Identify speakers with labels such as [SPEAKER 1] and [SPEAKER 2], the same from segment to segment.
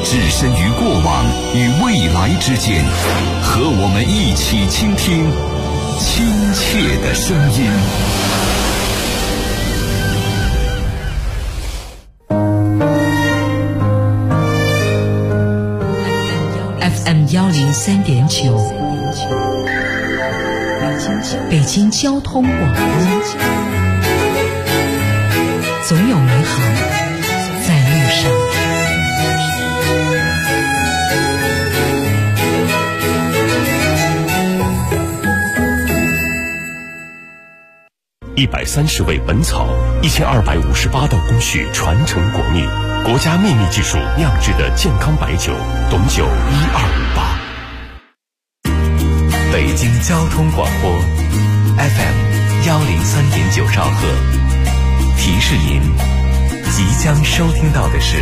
[SPEAKER 1] 置身于过往与未来之间，和我们一起倾听亲切的声音。
[SPEAKER 2] FM 103.9，北京交通广播，总有美好在路上。
[SPEAKER 3] 130味本草，1258道工序传承国秘，国家秘密技术酿制的健康白酒，董酒1258。
[SPEAKER 4] 北京交通广播 FM 103.9兆赫，提示您，即将收听到的是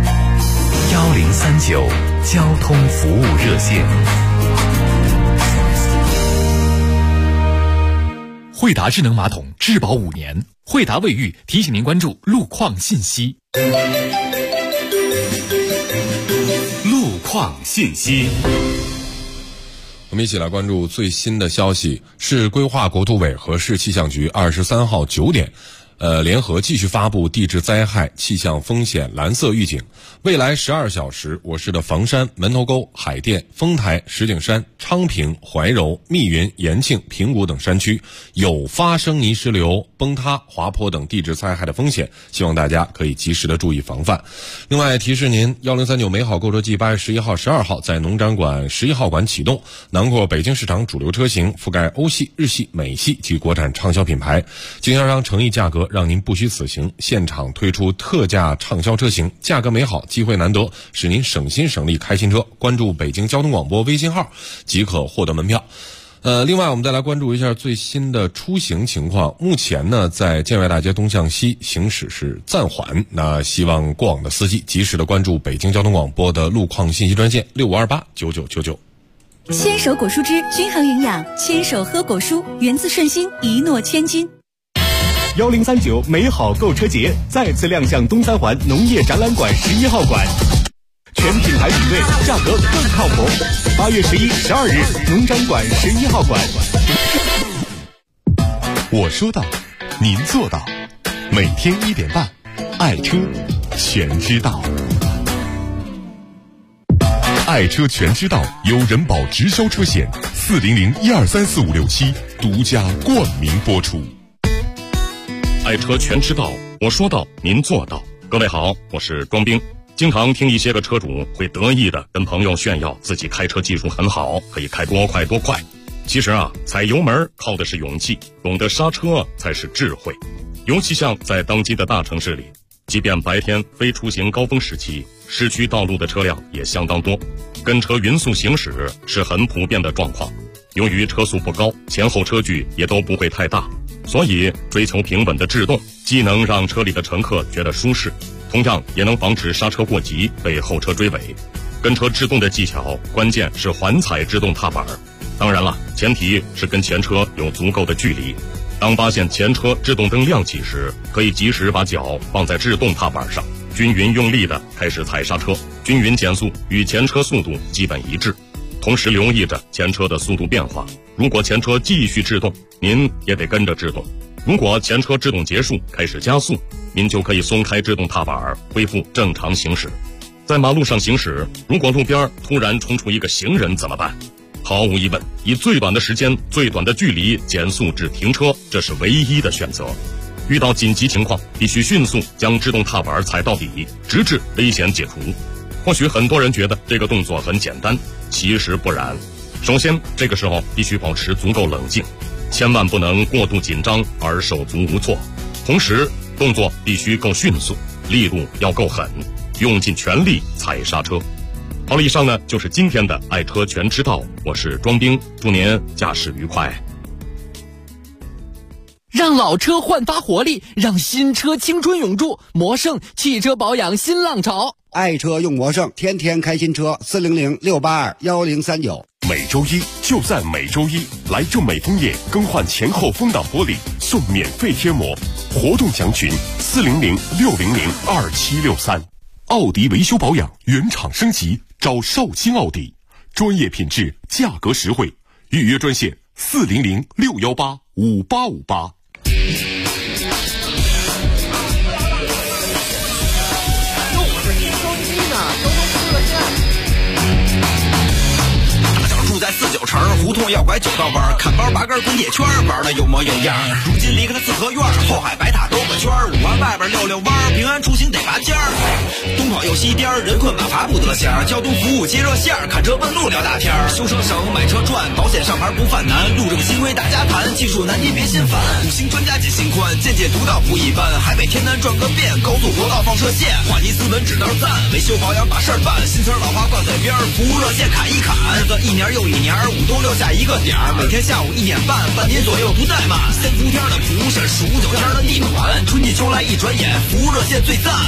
[SPEAKER 4] 1039交通服务热线。
[SPEAKER 5] 惠达智能马桶质保5年，惠达卫浴提醒您关注路况信息。
[SPEAKER 3] 路况信息，
[SPEAKER 6] 我们一起来关注最新的消息。市规划国土委和市气象局23号9点联合继续发布地质灾害气象风险蓝色预警。未来12小时，我市的房山、门头沟、海淀、丰台、石景山、昌平、怀柔、密云、延庆、平谷等山区有发生泥石流、崩塌、滑坡等地质灾害的风险，希望大家可以及时的注意防范。另外提示您，1039美好购车季8月11号、12号在农展馆11号馆启动，囊括北京市场主流车型，覆盖欧系、日系、美系及国产畅销品牌，经销商诚意价格让您不虚此行，现场推出特价畅销车型，价格美好，机会难得，使您省心省力开新车。关注北京交通广播微信号即可获得门票。另外我们再来关注一下最新的出行情况。目前呢，在建外大街东向西行驶是暂缓，那希望过往的司机及时的关注北京交通广播的路况信息专线65289999。
[SPEAKER 7] 牵手果蔬汁均衡营养，牵手喝果蔬，源自顺心，一诺千金。
[SPEAKER 8] 1039美好购车节再次亮相东三环农业展览馆11号馆，全品牌比对，价格更靠谱。8月11、12日，农展馆11号馆。
[SPEAKER 3] 我说到，您做到。每天1点半，爱车全知道。爱车全知道由人保直销车险400123456独家冠名播出。爱车全知道，我说到，您做到。各位好，我是庄兵。经常听一些个车主会得意的跟朋友炫耀自己开车技术很好，可以开多快多快。其实啊，踩油门靠的是勇气，懂得刹车才是智慧。尤其像在当今的大城市里，即便白天非出行高峰时期，市区道路的车辆也相当多，跟车匀速行驶是很普遍的状况。由于车速不高，前后车距也都不会太大，所以追求平稳的制动，既能让车里的乘客觉得舒适，同样也能防止刹车过急被后车追尾。跟车制动的技巧，关键是缓踩制动踏板。当然了，前提是跟前车有足够的距离。当发现前车制动灯亮起时，可以及时把脚放在制动踏板上，均匀用力的开始踩刹车，均匀减速，与前车速度基本一致。同时留意着前车的速度变化，如果前车继续制动，您也得跟着制动。如果前车制动结束，开始加速，您就可以松开制动踏板，恢复正常行驶。在马路上行驶，如果路边突然冲出一个行人怎么办？毫无疑问，以最短的时间、最短的距离减速至停车，这是唯一的选择。遇到紧急情况，必须迅速将制动踏板踩到底，直至危险解除。或许很多人觉得这个动作很简单，其实不然。首先，这个时候必须保持足够冷静，千万不能过度紧张而手足无措。同时，动作必须够迅速，力度要够狠，用尽全力踩刹车。好了，以上呢就是今天的爱车全知道，我是庄兵，祝您驾驶愉快。
[SPEAKER 9] 让老车焕发活力，让新车青春永驻。魔胜汽车保养新浪潮，
[SPEAKER 10] 爱车用魔胜，天天开新车。400-682-1039。
[SPEAKER 3] 每周一就在每周一，来正美枫叶更换前后风挡玻璃，送免费贴膜。活动详询400-600-2763。 奥迪维修保养原厂升级，找绍兴奥迪，专业品质，价格实惠，预约专线400-618-5858。
[SPEAKER 11] 在49城胡同要拐9道弯，看包拔根工业圈，玩的有模有样。如今离开了四合院，后海白塔兜个圈，5环外边溜弯，平安出行得拔尖儿。东跑又西颠，人困马乏不得闲。交通服务接热线，看车问路聊大天。修车省，买车赚，保险上牌不犯难。路政新规大家谈，技术难题别心烦。5星专家解心宽，见解独到不一般。海北天南转个遍，高速国道放射线，话题斯文指道赞，维修保养把事儿办。新词老话挂嘴边，服务热线砍一砍。日子一年又一年，5都留下一个点儿，每天下午1点半，半年左右不怠慢。3伏天的服务是数9天的地暖，春季秋来一转眼，服务热线最赞。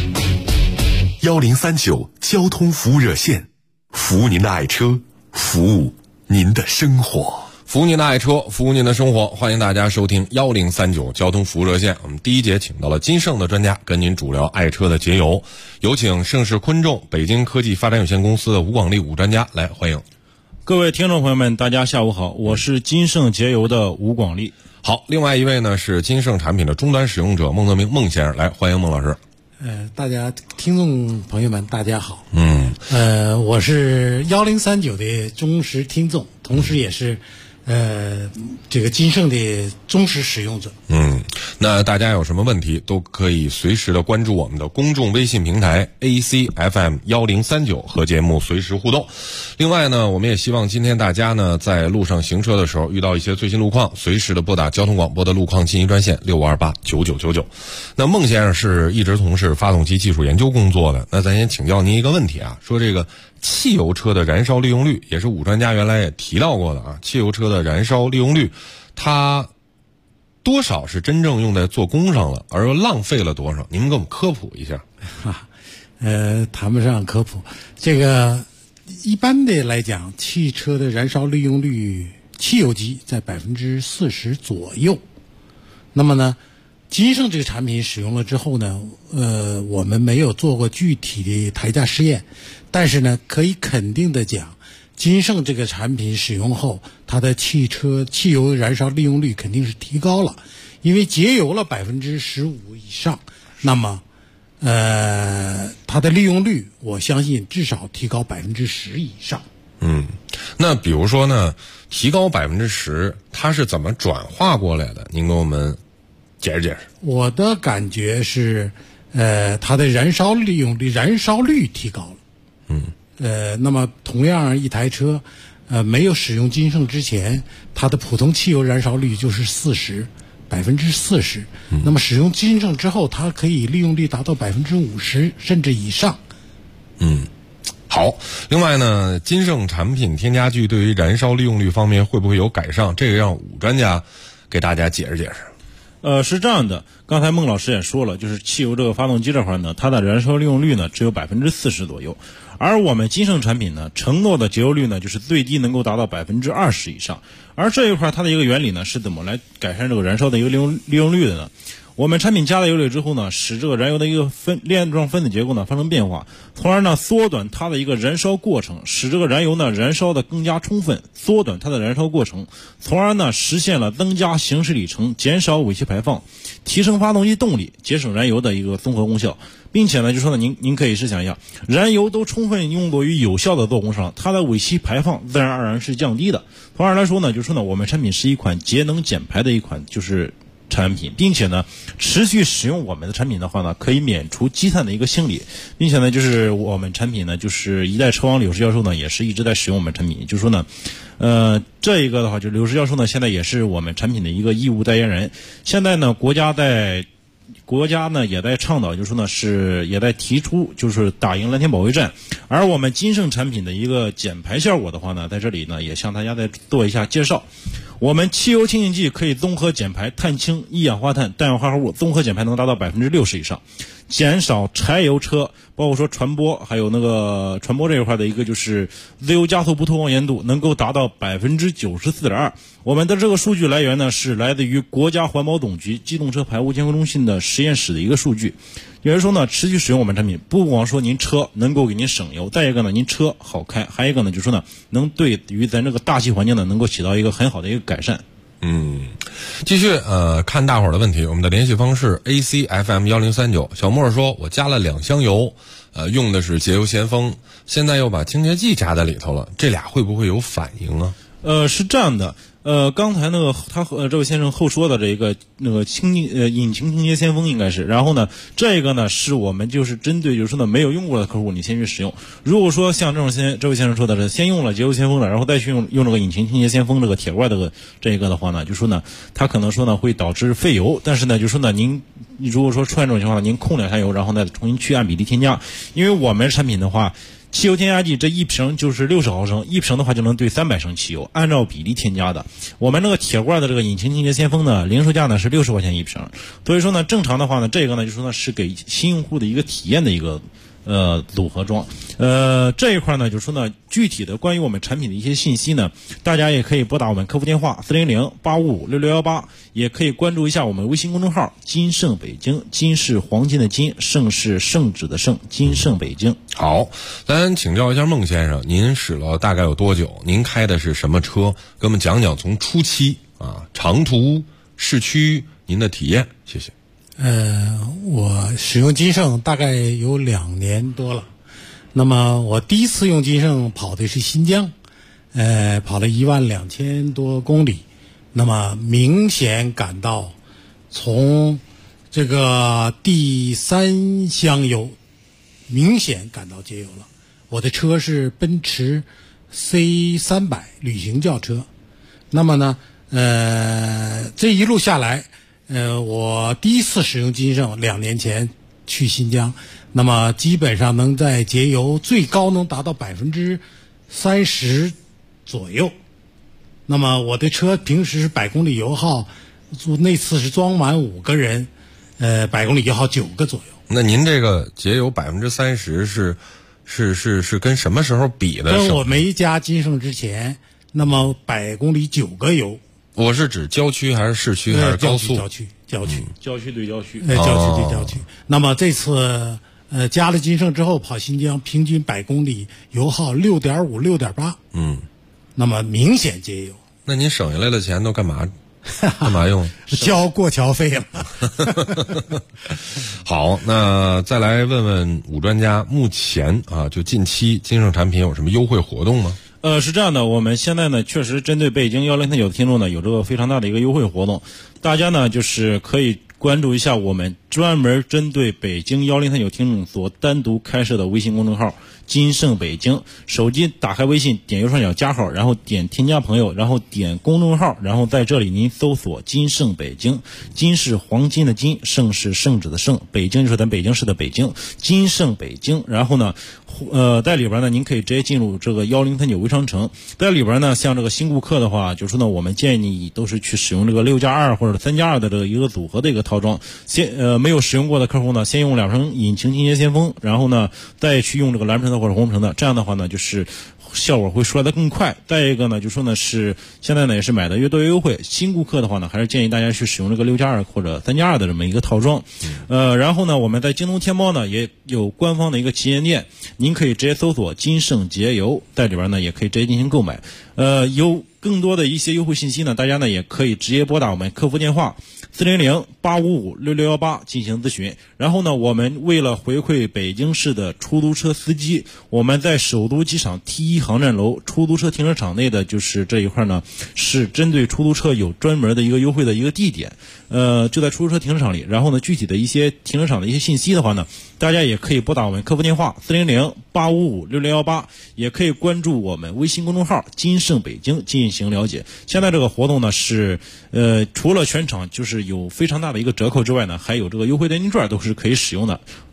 [SPEAKER 3] 1039交通服务热线，服务您的爱车，服务您的生活。
[SPEAKER 6] 服务您的爱车，服务您的生活，欢迎大家收听1039交通服务热线。我们第一节请到了金盛的专家，跟您主聊爱车的节油。有请盛世昆众北京科技发展有限公司的吴广利吴专家来欢迎。
[SPEAKER 12] 各位听众朋友们，大家下午好，我是金盛节油的吴广利。
[SPEAKER 6] 好，另外一位呢是金盛产品的终端使用者孟泽明孟先生，来欢迎孟老师。
[SPEAKER 13] 大家听众朋友们大家好。我是1039的忠实听众，同时也是这个金盛的忠实使用者。
[SPEAKER 6] 那大家有什么问题都可以随时的关注我们的公众微信平台 ACFM1039 和节目随时互动。另外呢，我们也希望今天大家呢在路上行车的时候遇到一些最新路况，随时的拨打交通广播的路况信息专线65289999。那孟先生是一直从事发动机技术研究工作的，那咱先请教您一个问题啊，说这个汽油车的燃烧利用率，也是武专家原来也提到过的啊，汽油车的燃烧利用率它多少是真正用在做工上了，而又浪费了多少？您给我们科普一下。
[SPEAKER 13] 谈不上科普，这个一般的来讲，汽车的燃烧利用率，汽油机在40%左右。那么呢，金盛这个产品使用了之后呢，我们没有做过具体的台架试验，但是呢，可以肯定的讲，金盛这个产品使用后，它的汽油燃烧利用率肯定是提高了，因为节油了15%以上，那么它的利用率我相信至少提高10%以上。
[SPEAKER 6] 那比如说呢，提高10%，它是怎么转化过来的？您给我们解释解释。
[SPEAKER 13] 我的感觉是，它的燃烧利用率、燃烧率提高了。那么同样一台车，没有使用金盛之前，它的普通汽油燃烧率就是40%。那么使用金盛之后，它可以利用率达到50%甚至以上。
[SPEAKER 6] 好。另外呢，金盛产品添加剂对于燃烧利用率方面会不会有改善？这个让武专家给大家解释解释。
[SPEAKER 12] 是这样的，刚才孟老师也说了，就是汽油这个发动机这块呢，它的燃烧利用率呢只有40%左右，而我们金盛产品呢承诺的节油率呢就是最低能够达到20%以上。而这一块它的一个原理呢是怎么来改善这个燃烧的一个利用率的呢？我们产品加了油里之后呢，使这个燃油的一个链状分子结构呢发生变化，从而呢缩短它的一个燃烧过程，使这个燃油呢燃烧的更加充分，缩短它的燃烧过程，从而呢实现了增加行驶里程、减少尾气排放、提升发动机动力、节省燃油的一个综合功效。并且呢，就说呢，您可以试想一下，燃油都充分用作于有效的做工上，它的尾气排放自然而然是降低的。从而来说呢，就说呢，我们产品是一款节能减排的一款就是产品，并且呢，持续使用我们的产品的话呢，可以免除积碳的一个清理，并且呢，就是我们产品呢，就是一代车王柳氏教授呢，也是一直在使用我们产品，就是说呢，这一个的话，就柳氏教授呢，现在也是我们产品的一个义务代言人。现在呢，国家呢也在倡导，就是说呢也在提出，就是打赢蓝天保卫战。而我们金盛产品的一个减排效果的话呢，在这里呢也向大家再做一下介绍。我们汽油清净剂可以综合减排碳氢、一氧化碳、氮氧化合物，综合减排能达到60%以上。 减少柴油车，包括说传播，还有那个传播这一块的一个就是自由加速不透光严度能够达到 94.2%。我们的这个数据来源呢是来自于国家环保总局机动车排污监控中心的实验室的一个数据。也就是说呢，持续使用我们产品，不光说您车能够给您省油，再一个呢，您车好开，还有一个呢，就是说呢，能对于咱这个大气环境呢，能够起到一个很好的一个改善。
[SPEAKER 6] 继续看大伙儿的问题，我们的联系方式 ACFM1039。小莫说，我加了2箱油，用的是节油先锋，现在又把清洁剂加在里头了，这俩会不会有反应啊？
[SPEAKER 12] 是这样的。刚才那个他这位先生后说的这个那个引擎清洁先锋应该是，然后呢，这个呢是我们就是针对就是说呢没有用过的客户，你先去使用。如果说像这位先生说的是先用了节油先锋的，然后再去用这个引擎清洁先锋这个铁罐这个的话呢，就说呢，它可能说呢会导致费油，但是呢就说呢您如果说出现这种情况，您控2箱油，然后呢重新去按比例添加，因为我们产品的话。汽油添加剂这一瓶就是60毫升，一瓶的话就能兑300升汽油，按照比例添加的。我们那个铁罐的这个引擎清洁先锋呢，零售价呢是60块钱一瓶，所以说呢，正常的话呢，这个呢就说呢是给新用户的一个体验的一个组合装。这一块呢，就是说呢，具体的关于我们产品的一些信息呢，大家也可以拨打我们客服电话400-855-6618，也可以关注一下我们微信公众号金盛北京，金是黄金的金，盛是圣旨的盛，金盛北京。
[SPEAKER 6] 好，咱请教一下孟先生，您使了大概有多久？您开的是什么车？给我们讲讲从初期长途、市区您的体验，谢谢。
[SPEAKER 13] 我使用金盛大概有2年多了。那么我第一次用金盛跑的是新疆，跑了12000多公里。那么明显感到从这个第3箱油明显感到节油了。我的车是奔驰 C300 旅行轿车。那么呢，这一路下来，我第一次使用金盛2年前去新疆，那么基本上能在节油最高能达到30%左右。那么我的车平时100公里油耗，那次是装满5个人，100公里油耗9个左右。
[SPEAKER 6] 那您这个节油30%是跟什么时候比的？
[SPEAKER 13] 跟我没加金盛之前，那么100公里9个油。
[SPEAKER 6] 我是指郊区还是市区还是高速？
[SPEAKER 13] 郊区对郊区。
[SPEAKER 12] 郊区对
[SPEAKER 13] 郊区。那么这次加了金盛之后跑新疆，平均100公里油耗6.5、6.8。那么明显节油。
[SPEAKER 6] 那您省下来的钱都干嘛用？
[SPEAKER 13] 交过桥费了。
[SPEAKER 6] 好，那再来问问武专家，目前就近期金盛产品有什么优惠活动吗？
[SPEAKER 12] 是这样的，我们现在呢确实针对北京1039的听众呢有这个非常大的一个优惠活动，大家呢就是可以关注一下我们专门针对北京1039听众所单独开设的微信公众号金盛北京，手机打开微信，点右上角加号，然后点添加朋友，然后点公众号，然后在这里您搜索金盛北京，金是黄金的金，盛是圣旨的盛，北京就是咱北京市的北京，金盛北京。然后呢在里边呢您可以直接进入这个1039微商城，在里边呢像这个新顾客的话，就是呢我们建议你都是去使用这个6+2或者3+2的这个一个组合的一个套装。没有使用过的客户呢，先用2升引擎清洁先锋，然后呢再去用这个蓝橙的或者红橙的，这样的话呢就是效果会出来的更快。再一个呢就说呢是现在呢也是买的越多越优惠，新顾客的话呢还是建议大家去使用这个6+2或者3+2的这么一个套装。然后呢我们在京东天猫呢也有官方的一个旗舰店，您可以直接搜索金盛节油，在里边呢也可以直接进行购买。有更多的一些优惠信息呢，大家呢也可以直接拨打我们客服电话400-855-6618进行咨询。然后呢我们为了回馈北京市的出租车司机，我们在首都机场 T1 航站楼出租车停车场内的就是这一块呢是针对出租车有专门的一个优惠的一个地点，就在出租车停车场里。然后呢具体的一些停车场的一些信息的话呢，大家也可以拨打我们客服电话400-855-6618，也可以关注我们微信公众号金盛北京进行了解。现在这个活动呢是除了全场就是有非常大的一个折扣之外呢，还有这个优惠代金券都是可以使用的。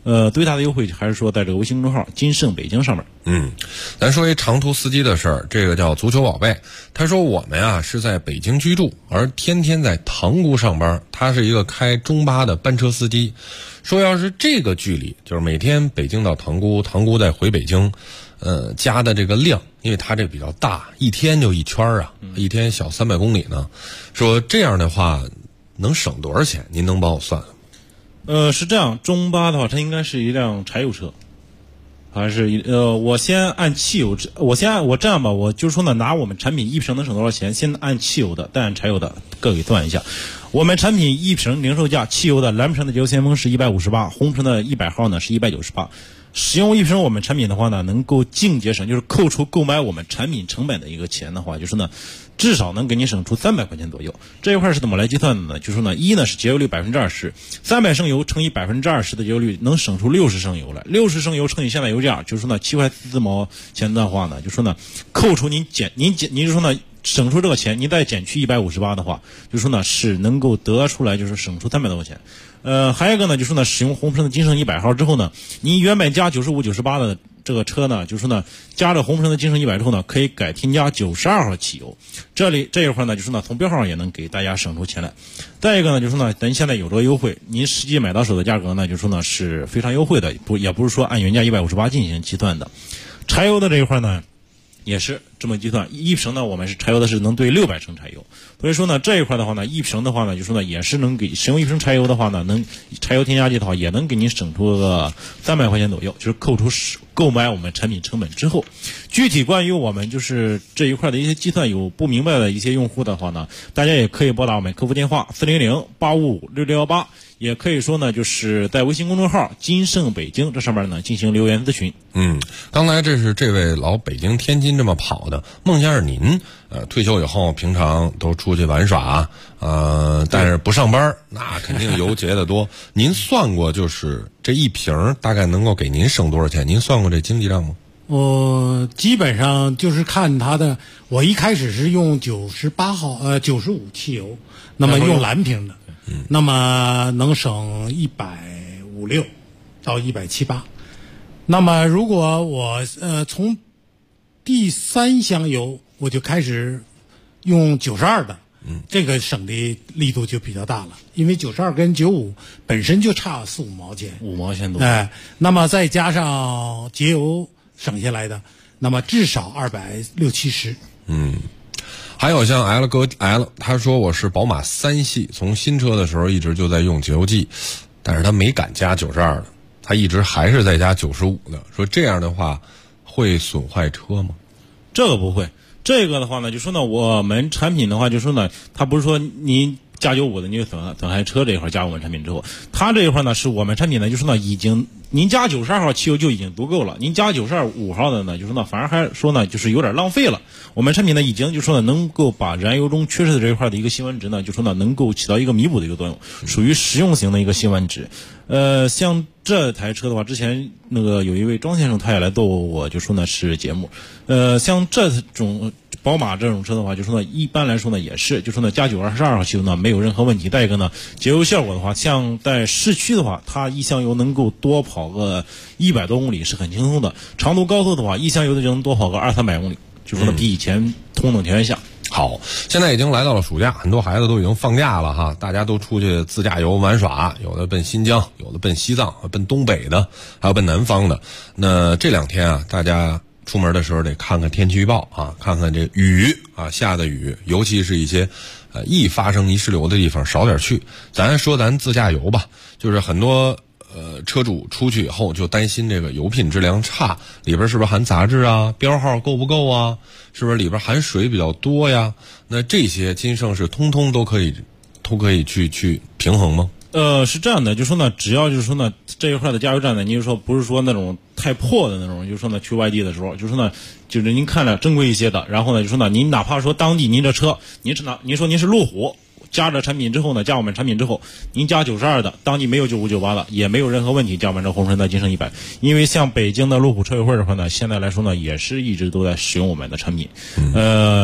[SPEAKER 12] 最大的优惠还是说在这个微信公众号金盛北京上面。
[SPEAKER 6] 咱说一长途司机的事儿，这个叫足球宝贝，他说我们啊是在北京居住，而天天在塘沽上班，他是一个开中巴的班车司机，说要是这个距离，就是每天北京到塘沽，塘沽再回北京，加的这个量，因为它这个比较大，一天就一圈啊，一天小300公里呢，说这样的话能省多少钱？您能帮我算？
[SPEAKER 12] 是这样，中巴的话，它应该是一辆柴油车，还是我先按汽油，我这样吧，我就是说呢，拿我们产品1瓶能省多少钱，先按汽油的，再按柴油的，各给算一下。我们产品1瓶零售价，汽油的蓝瓶的节油先锋是158，红瓶的100号呢是198。使用1瓶我们产品的话呢，能够净节省，就是扣除购买我们产品成本的一个钱的话，就是呢，至少能给你省出300块钱左右。这一块是怎么来计算的呢？就是呢，一呢是节油率20%，300升油乘以20%的节油率能省出60升油来，60升油乘以现在油价，就是说呢7块4毛钱的话呢，就说呢，扣除您就说呢。省出这个钱，你再减去158的话，就说呢是能够得出来，就是省出300多块钱。还有一个呢，就是呢使用红瓶的金盛100号之后呢，你原本加95、98的这个车呢，就是呢加了红瓶的金盛100之后呢，可以改添加92号汽油。这一块呢，就是呢从标号上也能给大家省出钱来。再一个呢，就是呢咱现在有这个优惠，您实际买到手的价格呢，就说呢是非常优惠的，也不是说按原价158进行计算的。柴油的这一块呢。也是这么计算，1瓶呢，我们是柴油的是能兑600升柴油，所以说呢，这一块的话呢，1瓶的话呢，就说呢，也是能给使用1瓶柴油的话呢，柴油添加剂的话，也能给您省出个300块钱左右，就是扣除购买我们产品成本之后。具体关于我们就是这一块的一些计算有不明白的一些用户的话呢，大家也可以拨打我们客服电话400-855-6618，也可以说呢，就是在微信公众号金盛北京这上面呢进行留言咨询。
[SPEAKER 6] 刚才这是这位老北京天津这么跑的孟先生，您退休以后平常都出去玩耍但是不上班，那肯定油节的多。您算过就是这1瓶大概能够给您省多少钱？您算过这经济账吗？
[SPEAKER 13] 我基本上就是看它的，我一开始是用98号95汽油，那么用蓝瓶的，那么能省156到178。那么如果我从第3箱油我就开始用92的，这个省的力度就比较大了，因为92跟95本身就差4-5毛钱
[SPEAKER 12] ，5毛钱多。
[SPEAKER 13] 那么再加上节油省下来的，那么至少260-270。
[SPEAKER 6] 还有像 L 哥 L， 他说我是宝马3系，从新车的时候一直就在用节油计，但是他没敢加92的，他一直还是在加95的。说这样的话会损坏车吗？
[SPEAKER 12] 这个不会，这个的话呢，就说呢，我们产品的话，就说呢，它不是说您加95的你就损害车这一块加我们产品之后，它这一块呢是我们产品呢，就说呢已经您加92号汽油就已经足够了，您加92.5号的呢，就说呢反而还说呢就是有点浪费了。我们产品呢已经就说呢能够把燃油中缺失的这一块的一个辛烷值呢，就说呢能够起到一个弥补的一个作用，属于实用型的一个辛烷值。像这台车的话，之前那个有一位庄先生他也来做我，就说呢是节目，像这种宝马这种车的话，就说呢一般来说呢也是，就说呢加92号汽油呢没有任何问题。再一个呢，节油效果的话，像在市区的话，它1箱油能够多跑个100多公里是很轻松的。长途高速的话，1箱油的就能多跑个200-300公里，就说呢比以前同等条件下。
[SPEAKER 6] 好，现在已经来到了暑假，很多孩子都已经放假了哈，大家都出去自驾游玩耍，有的奔新疆，有的奔西藏，奔东北的，还有奔南方的。那这2天啊，大家出门的时候得看看天气预报啊，看看这雨啊，下的雨，尤其是一些易发生泥石流的地方少点去。咱说咱自驾游吧，就是很多车主出去以后就担心这个油品质量差，里边是不是含杂质啊，标号够不够啊，是不是里边含水比较多呀？那这些金盛是通通都可以去平衡吗？
[SPEAKER 12] 是这样的，就说呢，只要就是说呢，这一块的加油站呢，您就说不是说那种太破的那种，就说呢去外地的时候，就说呢，就是您看着正规一些的，然后呢就说呢，您哪怕说当地您这车，您说您是路虎。加了产品之后呢，加我们产品之后，您加92的，当地没有95、98的，也没有任何问题。加我们这红神的金盛100，因为像北京的路虎车友会的话呢，现在来说呢，也是一直都在使用我们的产品。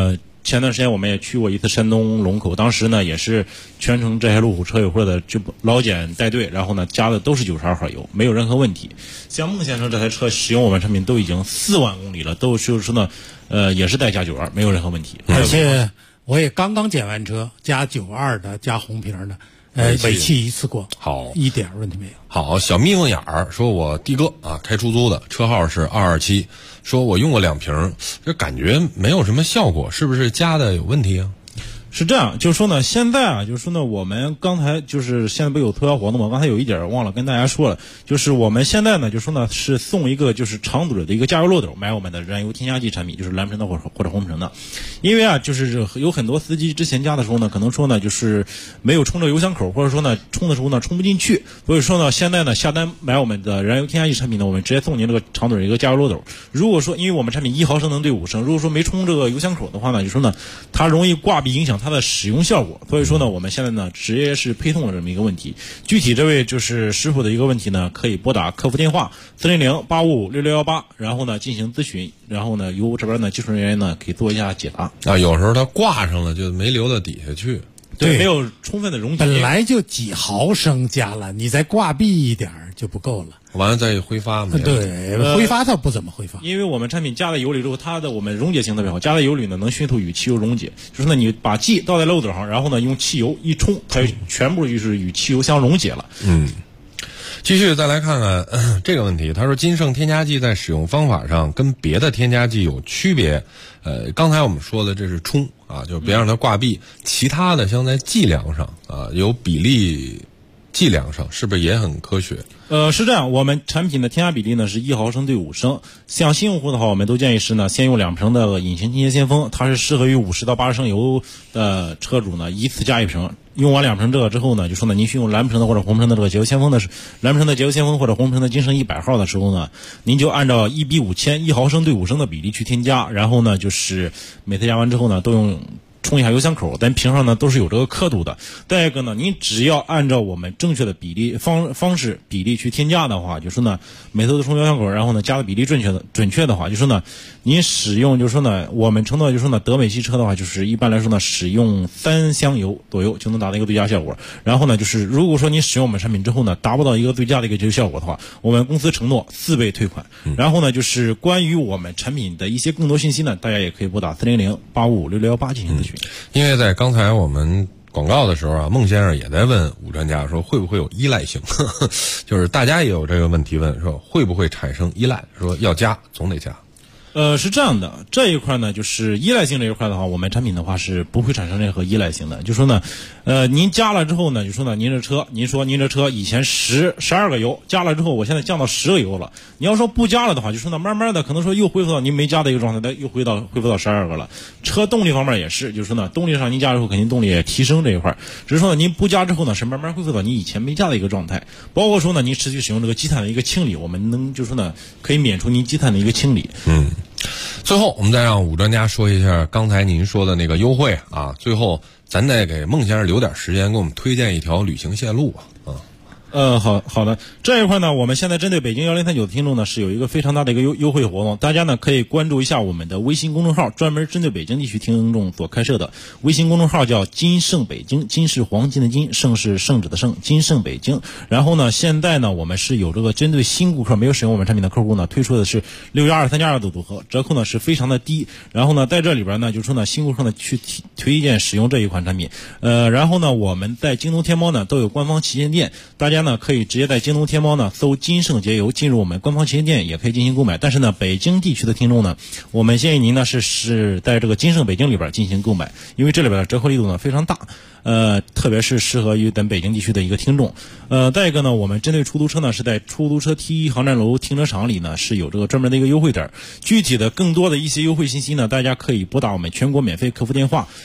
[SPEAKER 12] 前段时间我们也去过一次山东龙口，当时呢也是全程这些路虎车友会的就老检带队，然后呢加的都是92号油，没有任何问题。像孟先生这台车使用我们产品都已经4万公里了，都就是呢也是带加92，没有任何问题。
[SPEAKER 13] 而且我也刚刚检完车，加92的，加红瓶的，尾气一次过，
[SPEAKER 6] 好，
[SPEAKER 13] 一点问题没有。
[SPEAKER 6] 好，小蜜蜂眼儿说，我的哥啊，开出租的，车号是227，说我用过2瓶，这感觉没有什么效果，是不是加的有问题啊？
[SPEAKER 12] 是这样，就是说呢，现在啊，就是说呢，我们刚才就是现在不有推销活动吗？刚才有一点忘了跟大家说了，就是我们现在呢，就是说呢，是送一个就是长嘴的一个加油漏斗，买我们的燃油添加剂产品，就是蓝瓶的或者红瓶的。因为啊，就是有很多司机之前加的时候呢，可能说呢，就是没有冲这个油箱口，或者说呢，冲的时候呢，冲不进去。所以说呢，现在呢，下单买我们的燃油添加剂产品呢，我们直接送您这个长嘴的一个加油漏斗。如果说因为我们产品1毫升能兑5升，如果说没冲这个油箱口的话呢，就说呢，它容易挂壁影响它的使用效果。所以说呢，我们现在呢直接是配送了这么一个问题。具体这位就是师傅的一个问题呢，可以拨打客服电话400-855-6618，然后呢进行咨询，然后呢由这边呢技术人员呢可以做一下解答。
[SPEAKER 6] 啊，有时候它挂上了就没流到底下去，
[SPEAKER 12] 对，没有充分的溶解。
[SPEAKER 13] 本来就几毫升加了，你再挂壁一点就不够了。
[SPEAKER 6] 完了再挥发嘛？
[SPEAKER 13] 对，挥发它不怎么挥发，
[SPEAKER 12] 因为我们产品加了油里之后，它的我们溶解性特别好，加了油里呢能迅速与汽油溶解。就是呢，你把剂倒在漏斗上，然后呢用汽油一冲，它全部就是与汽油相溶解了。
[SPEAKER 6] 嗯。继续再来看看这个问题，他说金盛添加剂在使用方法上跟别的添加剂有区别。刚才我们说的这是冲啊，就别让它挂壁。其他的像在剂量上啊，有比例剂量上，是不是也很科学？
[SPEAKER 12] 是这样，我们产品的添加比例呢是1毫升兑5升。像新用户的话，我们都建议是呢，先用2瓶的隐形清洁先锋，它是适合于50到80升油的车主呢，依次加1瓶。用完2瓶这个之后呢，就说呢，您需用蓝瓶的或者红瓶的这个节油先锋的蓝瓶的节油先锋或者红瓶的金盛100号的时候呢，您就按照1比5000 1毫升兑5升的比例去添加，然后呢，就是每次加完之后呢，都用冲一下油箱口，咱瓶上呢都是有这个刻度的。再一个呢，您只要按照我们正确的比例方式比例去添加的话，就是呢每次都冲油箱口，然后呢加的比例准确的话，就是呢您使用就是说呢我们承诺就是说呢德美系车的话，就是一般来说呢使用3箱油左右就能达到一个最佳效果。然后呢就是如果说你使用我们产品之后呢达不到一个最佳的一个节油效果的话，我们公司承诺4倍退款。然后呢就是关于我们产品的一些更多信息呢，大家也可以拨打400-855-6618进行咨询。
[SPEAKER 6] 因为在刚才我们广告的时候啊，孟先生也在问武专家说会不会有依赖性，就是大家也有这个问题问说会不会产生依赖，说要加总得加。
[SPEAKER 12] 是这样的，这一块呢，就是依赖性这一块的话，我们产品的话是不会产生任何依赖性的。就说呢，您加了之后呢，就说呢，您这车以前12个油，加了之后，我现在降到10个油了。你要说不加了的话，就说呢，慢慢的可能说又恢复到您没加的一个状态，又恢复到12个了。车动力方面也是，就是说呢，动力上您加之后肯定动力也提升这一块，只是说呢，您不加之后呢，是慢慢恢复到你以前没加的一个状态。包括说呢，您持续使用这个积碳的一个清理，我们能就是说呢，可以免除您积碳的一个清理。
[SPEAKER 6] 最后我们再让武专家说一下刚才您说的那个优惠啊，最后咱得给孟先生留点时间，给我们推荐一条旅行线路啊。
[SPEAKER 12] 好的，这一块呢，我们现在针对北京1039的听众呢，是有一个非常大的一个优惠活动，大家呢可以关注一下我们的微信公众号，专门针对北京地区听众所开设的微信公众号叫金盛北京，金是黄金的金，盛是圣旨的盛，金盛北京。然后呢，现在呢，我们是有这个针对新顾客没有使用我们产品的客户呢，推出的是612-3+2的组合，折扣呢是非常的低。然后呢，在这里边呢，就是说呢，新顾客呢去推荐使用这一款产品。然后呢，我们在京东、天猫呢都有官方旗舰店，大家呢可以直接在京东、天猫呢搜金盛节油，进入我们官方旗舰店也可以进行购买。但是呢，北京地区的听众呢，我们建议您呢是在这个金盛北京里边进行购买，因为这里边的折扣力度呢非常大，特别是适合于咱北京地区的一个听众。再一个呢，我们针对出租车呢是在出租车 T1 航站楼停车场里呢是有这个专门的一个优惠点，具体的更多的一些优惠信息呢，大家可以拨打我们全国免费客服电话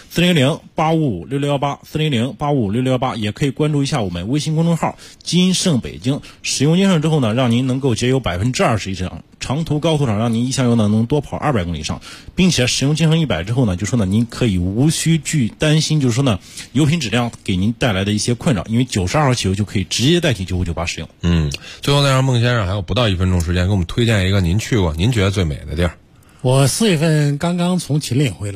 [SPEAKER 12] 400-855-6618 400-855-6618，也可以关注一下我们微信公众号金盛北京。使用金盛之后呢，让您能够节油20%以上，长途高速上让您一箱油呢能多跑200公里以上，并且使用金盛100之后呢，就说呢您可以无需去担心，就是说呢油品质量给您带来的一些困扰，因为92号汽油就可以直接代替9598使用。
[SPEAKER 6] 最后再让孟先生还有不到1分钟时间给我们推荐一个您去过您觉得最美的地儿。
[SPEAKER 13] 我4月份刚刚从秦岭回来，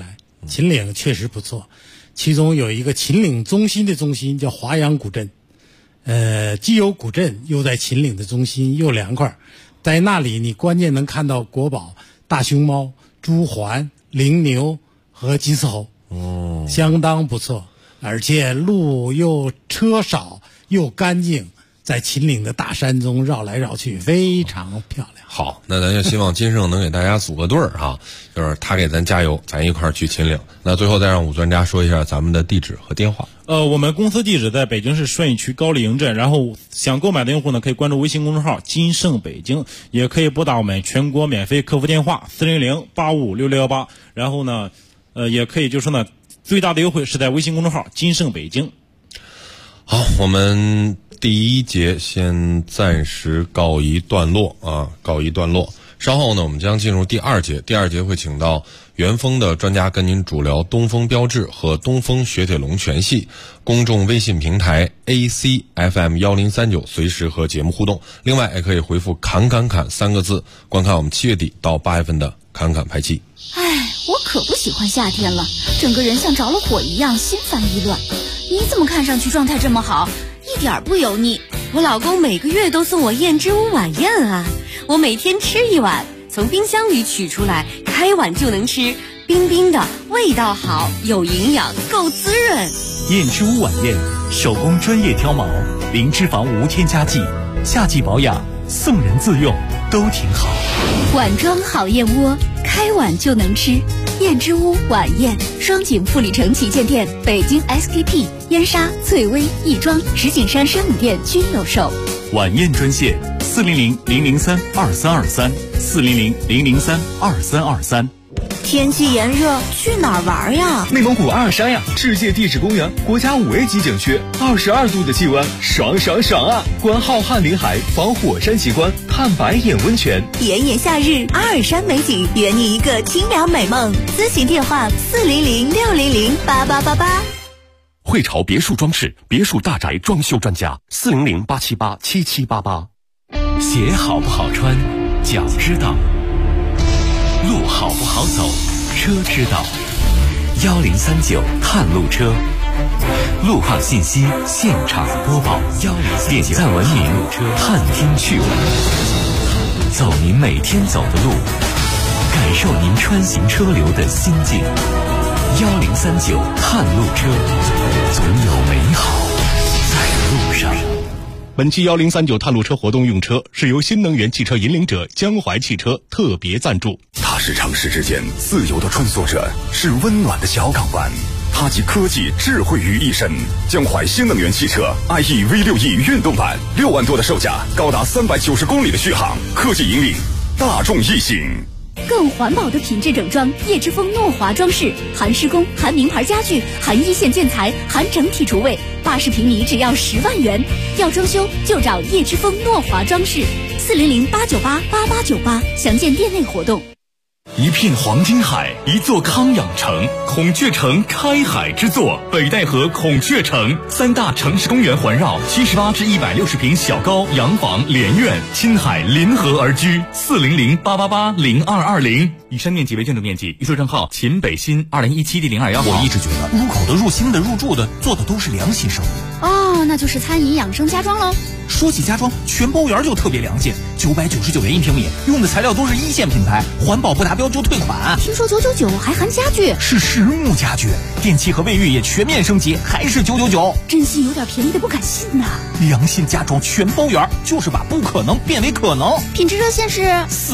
[SPEAKER 13] 秦岭确实不错，其中有一个秦岭中心的中心叫华阳古镇，既有古镇又在秦岭的中心，又凉快，在那里你关键能看到国宝大熊猫、朱鹮、灵牛和金丝猴，相当不错，而且路又车少又干净，在秦岭的大山中绕来绕去，非常漂亮。
[SPEAKER 6] 好，那咱就希望金盛能给大家组个队儿哈，就是他给咱加油，咱一块儿去秦岭。那最后再让武专家说一下咱们的地址和电话。
[SPEAKER 12] 我们公司地址在北京市顺义区高丽营镇，然后想购买的用户呢，可以关注微信公众号金盛北京，也可以拨打我们全国免费客服电话400-856618，然后呢，也可以就是说呢，最大的优惠是在微信公众号金盛北京。
[SPEAKER 6] 好，我们第一节先暂时告一段落。稍后呢，我们将进入第二节。第二节会请到元丰的专家跟您主聊东风标致和东风雪铁龙全系。公众微信平台 ACFM1039，随时和节目互动。另外，也可以回复"侃侃侃"3个字，观看我们7月底到8月份的侃侃排期。
[SPEAKER 7] 哎，我可不喜欢夏天了，整个人像着了火一样，心烦意乱。你怎么看上去状态这么好，一点不油腻？我老公每个月都送我燕之屋晚宴啊，我每天吃1碗，从冰箱里取出来，开碗就能吃，冰冰的，味道好，有营养，够滋润。
[SPEAKER 14] 燕之屋晚宴，手工专业挑毛，零脂肪无添加剂，夏季保养，送人自用都挺好。
[SPEAKER 7] 碗装好燕窝，开碗就能吃。燕之屋晚宴，双井富力城旗舰店、北京 SKP、燕莎、翠微、亦庄、石景山生米店均有售。
[SPEAKER 14] 晚宴专线400-003-2323，400-003-2323。
[SPEAKER 7] 天气炎热，去哪儿玩呀？
[SPEAKER 15] 内蒙古阿尔山呀，世界地质公园，国家5A 级景区，22度的气温，爽爽爽啊！观浩瀚林海，访火山奇观，探白眼温泉。
[SPEAKER 7] 炎炎夏日，阿尔山美景，圆你一个清凉美梦。咨询电话400-600-8888。
[SPEAKER 3] 汇潮别墅装饰，别墅大宅装修专家，400-878-7788。
[SPEAKER 14] 鞋好不好穿，脚知道；路好不好走，车知道。1039探路车，路况信息现场播报。点赞文明，探听趣闻，走您每天走的路，感受您穿行车流的心境。1039探路车，总有美好在路上。
[SPEAKER 8] 本期1039探路车活动用车是由新能源汽车引领者江淮汽车特别赞助。
[SPEAKER 16] 它是城市之间自由的穿梭着，是温暖的小港湾。它集科技智慧于一身。江淮新能源汽车 IE V6E 运动版，6万多的售价，高达390公里的续航，科技引领大众一行。
[SPEAKER 7] 更环保的品质整装，叶之峰诺华装饰，含施工，含名牌家具，含一线建材，含整体厨卫，80平米只要10万元。要装修就找叶之峰诺华装饰，400-898-8898，详见店内活动。
[SPEAKER 14] 一片黄金海，一座康养城，孔雀城开海之作，北戴河孔雀城，3大城市公园环绕，78至160平小高洋房连院，亲海临河而居，400-888-0220。以上面积为建筑面积，预售账号秦北新2017D021号。
[SPEAKER 17] 我一直觉得入口的、入心的、入住的，做的都是良心生意。
[SPEAKER 7] 哦，那就是餐饮养生家装喽。
[SPEAKER 17] 说起家装，全包园就特别良心，999元1平米，用的材料都是一线品牌，环保不达标就退款。
[SPEAKER 7] 听说999还含家具，
[SPEAKER 17] 是实木家具，电器和卫浴也全面升级，还是999。
[SPEAKER 7] 真心有点便宜的不敢信呐。
[SPEAKER 17] 良心家装全包园，就是把不可能变为可能。
[SPEAKER 7] 品质热线是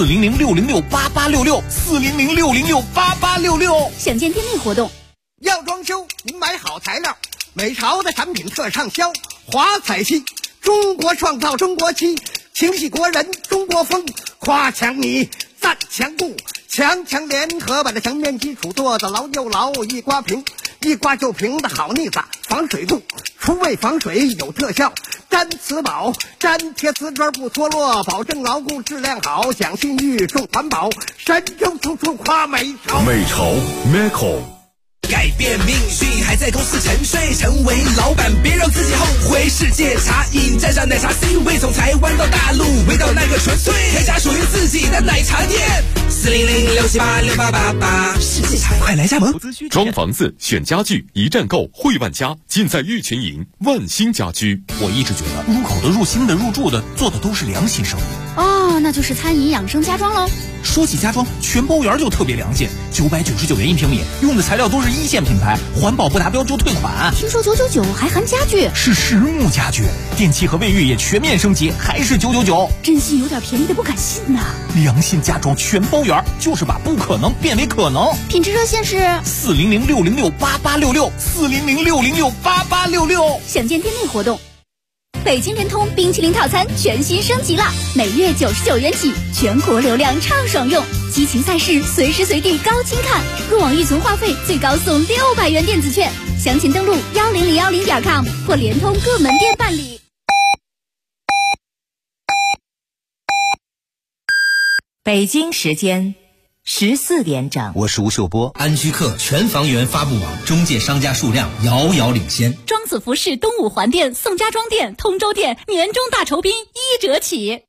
[SPEAKER 17] 400-606-8866，400-606-8866。
[SPEAKER 7] 详见店内活动。
[SPEAKER 18] 要装修，您买好材料，美潮的产品特畅销，华彩漆。中国创造中国漆，情系国人中国风，夸强你赞强固，强强联合把这墙面基础做得牢又牢，一刮平一刮就平的好腻子，防水度除味防水有特效，粘瓷宝粘贴瓷砖不脱落，保证牢固质量好，讲信誉重环保，神州处处夸美潮。
[SPEAKER 16] 美潮 Meco。
[SPEAKER 11] 改变命运还在公司沉睡，成为老板别让自己后悔。世界茶饮站上奶茶 C 位，从台湾到大陆，味道那个纯粹，开家属于自己的奶茶店。 400-678-688，世界彩，快来加盟！
[SPEAKER 3] 装房子选家具一站购汇万家，尽在玉泉营万兴家居。
[SPEAKER 17] 我一直觉得入口的、入新的、入住的，做的都是良心生意。
[SPEAKER 7] 哦，那就是餐饮养生家装喽。
[SPEAKER 17] 说起家装，全包园就特别良心，999元1平米，用的材料都是一线品牌，环保不达标就退款。
[SPEAKER 7] 听说999还含家具，
[SPEAKER 17] 是实木家具，电器和卫浴也全面升级，还是999。
[SPEAKER 7] 真心有点便宜的不敢信呐。
[SPEAKER 17] 良心家装全包园，就是把不可能变为可能。
[SPEAKER 7] 品质热线是
[SPEAKER 17] 400-606-8866，400-606-8866。
[SPEAKER 7] 详见店内活动。北京联通冰淇淋套餐全新升级了，每月99元起，全国流量畅爽用，激情赛事随时随地高清看，入网预存话费最高送600元电子券，详情登录10010.com 或联通各门店办理。
[SPEAKER 2] 北京时间14点整，
[SPEAKER 19] 我是吴秀波。安居客全房源发布网中介商家数量遥遥领先，
[SPEAKER 7] 庄子服饰东五环店、宋家庄店、通州店年终大酬宾1折起。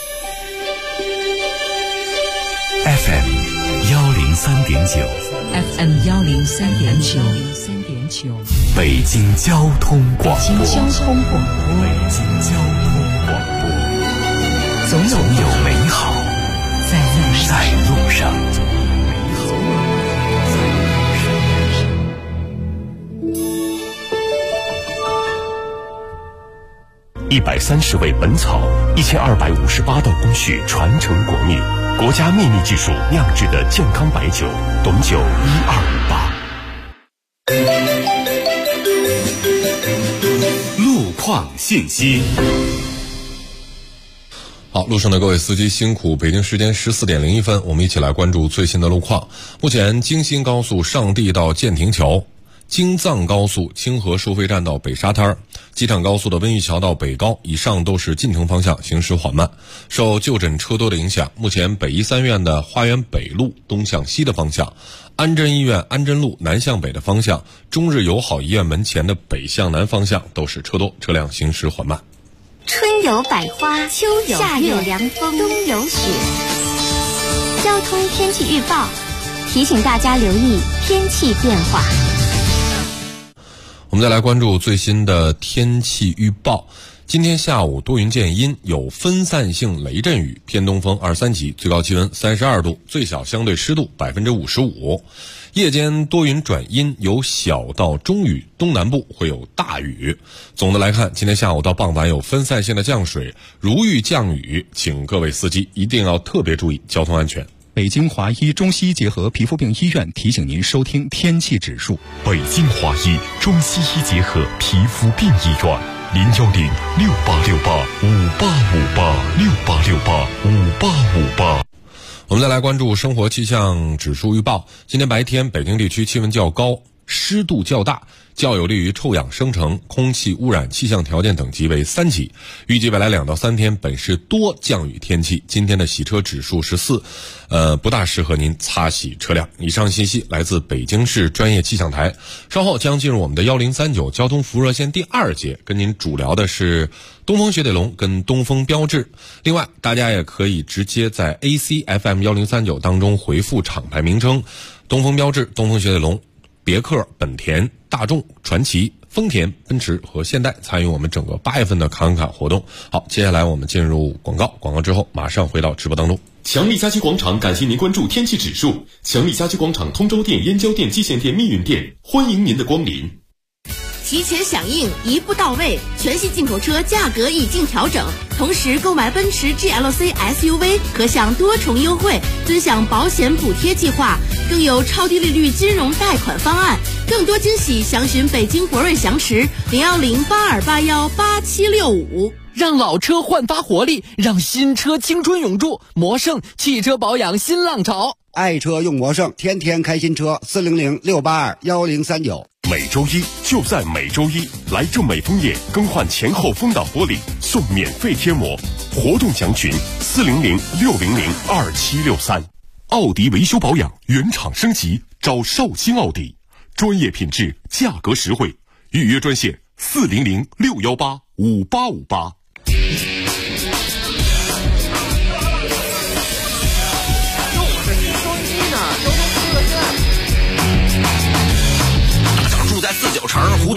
[SPEAKER 14] FM 103.9
[SPEAKER 2] FM 103.9，
[SPEAKER 14] 北京交通广播，
[SPEAKER 2] 北京交通广播，
[SPEAKER 14] 总有美好在路上。130味本草，1258道工序传承国秘，国家秘密技术酿制的健康白酒，董酒1258。
[SPEAKER 3] 路况信息。
[SPEAKER 6] 好，路上的各位司机辛苦！北京时间14点01分，我们一起来关注最新的路况。目前京新高速上地到建亭桥，京藏高速清河收费站到北沙滩，机场高速的温榆桥到北高，以上都是进城方向行驶缓慢。受就诊车多的影响，目前北医三院的花园北路东向西的方向，安贞医院安贞路南向北的方向，中日友好医院门前的北向南方向都是车多，车辆行驶缓慢。
[SPEAKER 20] 春有百花，秋有夏有凉风，冬有雪。交通天气预报提醒大家留意天气变化。
[SPEAKER 6] 我们再来关注最新的天气预报。今天下午多云见阴，有分散性雷阵雨，偏东风2、3级，最高气温32度，最小相对湿度55%。夜间多云转阴，有小到中雨，东南部会有大雨。总的来看，今天下午到傍晚有分散性的降水，如遇降雨，请各位司机一定要特别注意交通安全。
[SPEAKER 21] 北京华医中西医结合皮肤病医院提醒您收听天气指数。
[SPEAKER 3] 北京华医中西医结合皮肤病医院，010-6868-5858，6868-5858。
[SPEAKER 6] 我们再来关注生活气象指数预报。今天白天北京地区气温较高，湿度较大，较有利于臭氧生成，空气污染气象条件等级为3级。预计未来2到3天本市多降雨天气。今天的洗车指数是4，不大适合您擦洗车辆。以上信息来自北京市专业气象台。稍后将进入我们的1039交通服务热线第2节，跟您主聊的是东风雪铁龙跟东风标致。另外，大家也可以直接在 ACFM 1039当中回复厂牌名称，东风标致、东风雪铁龙、别克、本田、大众、传祺、丰田、奔驰和现代参与我们整个8月份的卡活动。好，接下来我们进入广告，广告之后马上回到直播当中。
[SPEAKER 3] 强力家居广场感谢您关注天气指数。强力家居广场通州店、燕郊店、蓟县店、密云店，欢迎您的光临。
[SPEAKER 22] 提前响应，一步到位，全系进口车价格已经调整，同时购买奔驰 GLC SUV 可享多重优惠，尊享保险补贴计划，更有超低利率金融贷款方案，更多惊喜详询北京博瑞翔驰010-8281-8765。
[SPEAKER 9] 让老车焕发活力，让新车青春永驻。魔胜汽车保养新浪潮，
[SPEAKER 10] 爱车用魔胜，天天开新车，400-682-1039。
[SPEAKER 3] 每周一就在每周一，来这美丰业更换前后风挡玻璃送免费贴膜，活动详询400-600-2763。奥迪维修保养原厂升级，找绍兴奥迪，专业品质，价格实惠，预约专线400-618-5858。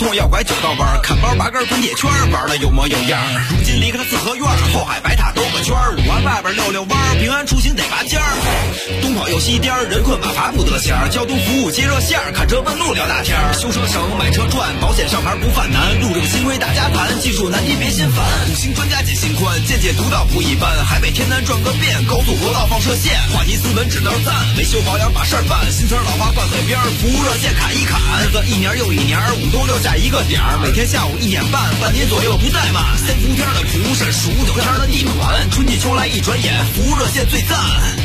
[SPEAKER 11] 同要拐九道弯，看包拔根滚铁圈，玩的有模有样。如今离开了四合院，后海白塔兜个圈，5环外边溜溜弯，平安出行得拔尖儿。东跑又西颠，人困马乏不得闲，交通服务接热线，看车问路聊大天，修车省买车赚，保险上牌不犯难，路这个新规大家谈，技术难题别心烦，五星专家解心宽，见解独到不一般，海北天南转个遍，高速国道放射线，话题斯文指导赞，维修保养把事儿办，新村老花灌嘴边，服务热线砍一砍，日子一年又一年，5冬6夏一个点儿，每天下午1点半，半年左右不怠慢，三伏天的服务是数9天的地暖，春季秋来一转眼，服务热线最赞。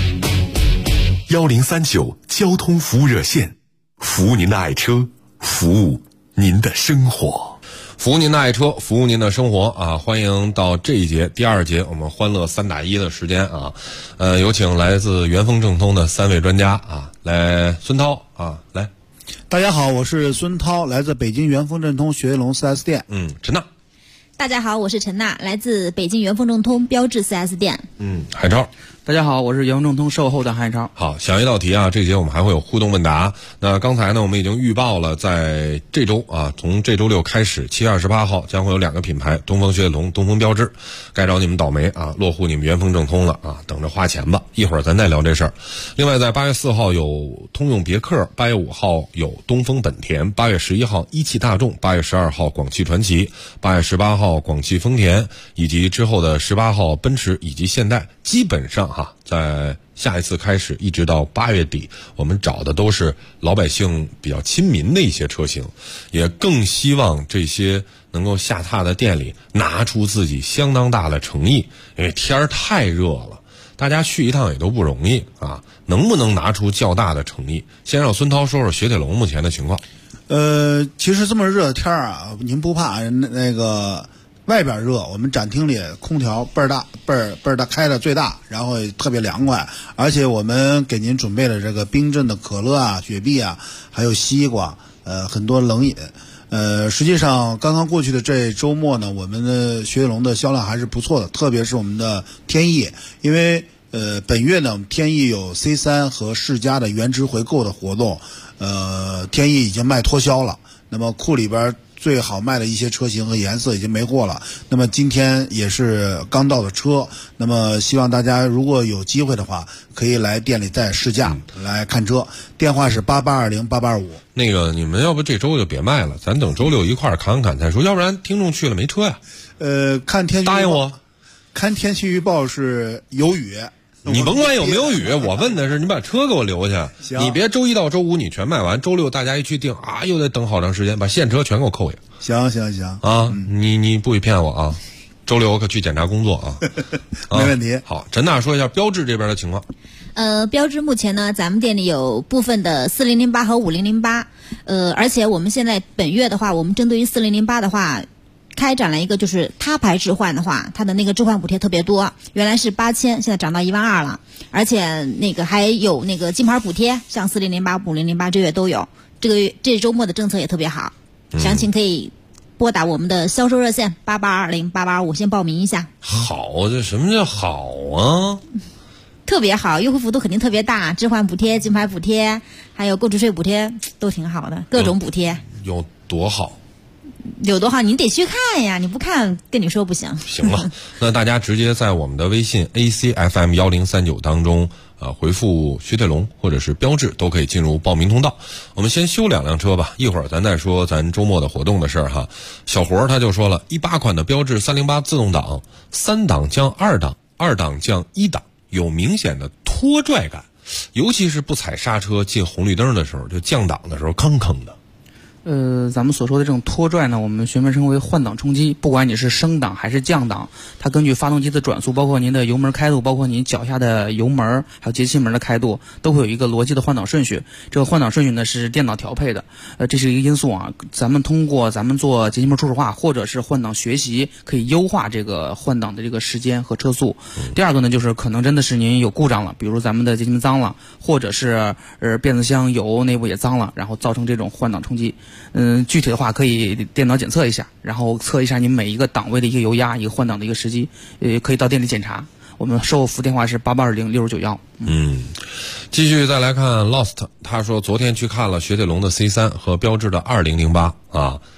[SPEAKER 3] 1039交通服务热线，服务您的爱车，服务您的生活，
[SPEAKER 6] 服务您的爱车，服务您的生活啊！欢迎到这一节第2节我们欢乐3打1的时间啊！有请来自元丰正通的3位专家啊，来孙涛啊，来。
[SPEAKER 1] 大家好，我是孙涛，来自北京元丰正通雪铁龙 4S 店。
[SPEAKER 6] 陈娜。
[SPEAKER 7] 大家好，我是陈娜，来自北京元丰正通标致 4S 店。
[SPEAKER 6] 海超。
[SPEAKER 4] 大家好，我是元丰正通售后的海超。
[SPEAKER 6] 好，想一道题啊，这节我们还会有互动问答。那刚才呢，我们已经预报了，在这周啊，从这周6开始，7月28号将会有2个品牌，东风雪铁龙、东风标致，该找你们倒霉啊，落户你们元丰正通了啊，等着花钱吧。一会儿咱再聊这事儿。另外，在8月4号有通用别克，8月5号有东风本田，8月11号一汽大众，8月12号广汽传祺，8月18号广汽丰田，以及之后的18号奔驰以及现代，基本上在下一次开始一直到8月底，我们找的都是老百姓比较亲民的一些车型，也更希望这些能够下榻的店里拿出自己相当大的诚意，因为天儿太热了，大家去一趟也都不容易啊，能不能拿出较大的诚意？先让孙涛说说雪铁龙目前的情况。
[SPEAKER 1] 其实这么热的天儿啊，您不怕那个外边热，我们展厅里空调倍儿大，倍儿大，开的最大，然后也特别凉快，而且我们给您准备了这个冰镇的可乐啊、雪碧啊，还有西瓜，很多冷饮。实际上刚刚过去的这周末呢，我们的雪铁龙的销量还是不错的，特别是我们的天翼，因为本月呢，天翼有 C3 和世嘉的原值回购的活动，天翼已经卖脱销了，那么库里边最好卖的一些车型和颜色已经没货了，那么今天也是刚到的车，那么希望大家如果有机会的话，可以来店里再试驾来看车，电话是88208825。
[SPEAKER 6] 那个你们要不这周就别卖了，咱等周6一块儿侃侃再说，要不然听众去了没车呀。
[SPEAKER 1] 看天气
[SPEAKER 6] 答应我，
[SPEAKER 1] 看天气预报是有雨。
[SPEAKER 6] 你甭管有没有雨，我问的是你把车给我留下，你别周1到周5你全卖完，周6大家一去订啊，又得等好长时间，把现车全给我扣下。
[SPEAKER 1] 行
[SPEAKER 6] 啊，你不许骗我啊！周6我可去检查工作啊。
[SPEAKER 1] 没问题。
[SPEAKER 6] 好，陈娜说一下标致这边的情况。
[SPEAKER 7] 标致目前呢，咱们店里有部分的4008和5008，而且我们现在本月的话，我们针对于4008的话，开展了一个就是他牌置换的话，它的那个置换补贴特别多，原来是8000，现在涨到12000了，而且那个还有那个金牌补贴，像4008、5008这月都有，这周末的政策也特别好，详情可以拨打我们的销售热线88208825先报名一下。
[SPEAKER 6] 好，这什么叫好啊？
[SPEAKER 7] 特别好，优惠幅度肯定特别大，置换补贴、金牌补贴，还有购置税补贴都挺好的，各种补贴。
[SPEAKER 6] 有多好？
[SPEAKER 7] 有多好？你得去看呀！你不看，跟你说不行。
[SPEAKER 6] 行了，那大家直接在我们的微信 ACFM1039当中回复雪铁龙或者是标致都可以进入报名通道。我们先修2辆车吧，一会儿咱再说咱周末的活动的事儿哈。小活他就说了，18款的标致308自动挡，3档降2档，2档降1档，有明显的拖拽感，尤其是不踩刹车进红绿灯的时候，就降档的时候吭吭的。
[SPEAKER 4] 咱们所说的这种拖拽呢，我们学名称为换挡冲击。不管你是升档还是降档，它根据发动机的转速，包括您的油门开度，包括您脚下的油门还有节气门的开度，都会有一个逻辑的换挡顺序。这个换挡顺序呢是电脑调配的，这是一个因素啊。咱们通过做节气门初始化或者是换挡学习，可以优化这个换挡的这个时间和车速。第二个呢，就是可能真的是您有故障了，比如咱们的节气门脏了，或者是变速箱油内部也脏了，然后造成这种换挡冲击。具体的话可以电脑检测一下，然后测一下你每一个档位的一个油压，一个换挡的一个时机，可以到店里检查。我们售后服务电话是88206991。
[SPEAKER 6] 继续再来看 Lost， 他说昨天去看了雪铁龙的 C3 和标致的2008啊，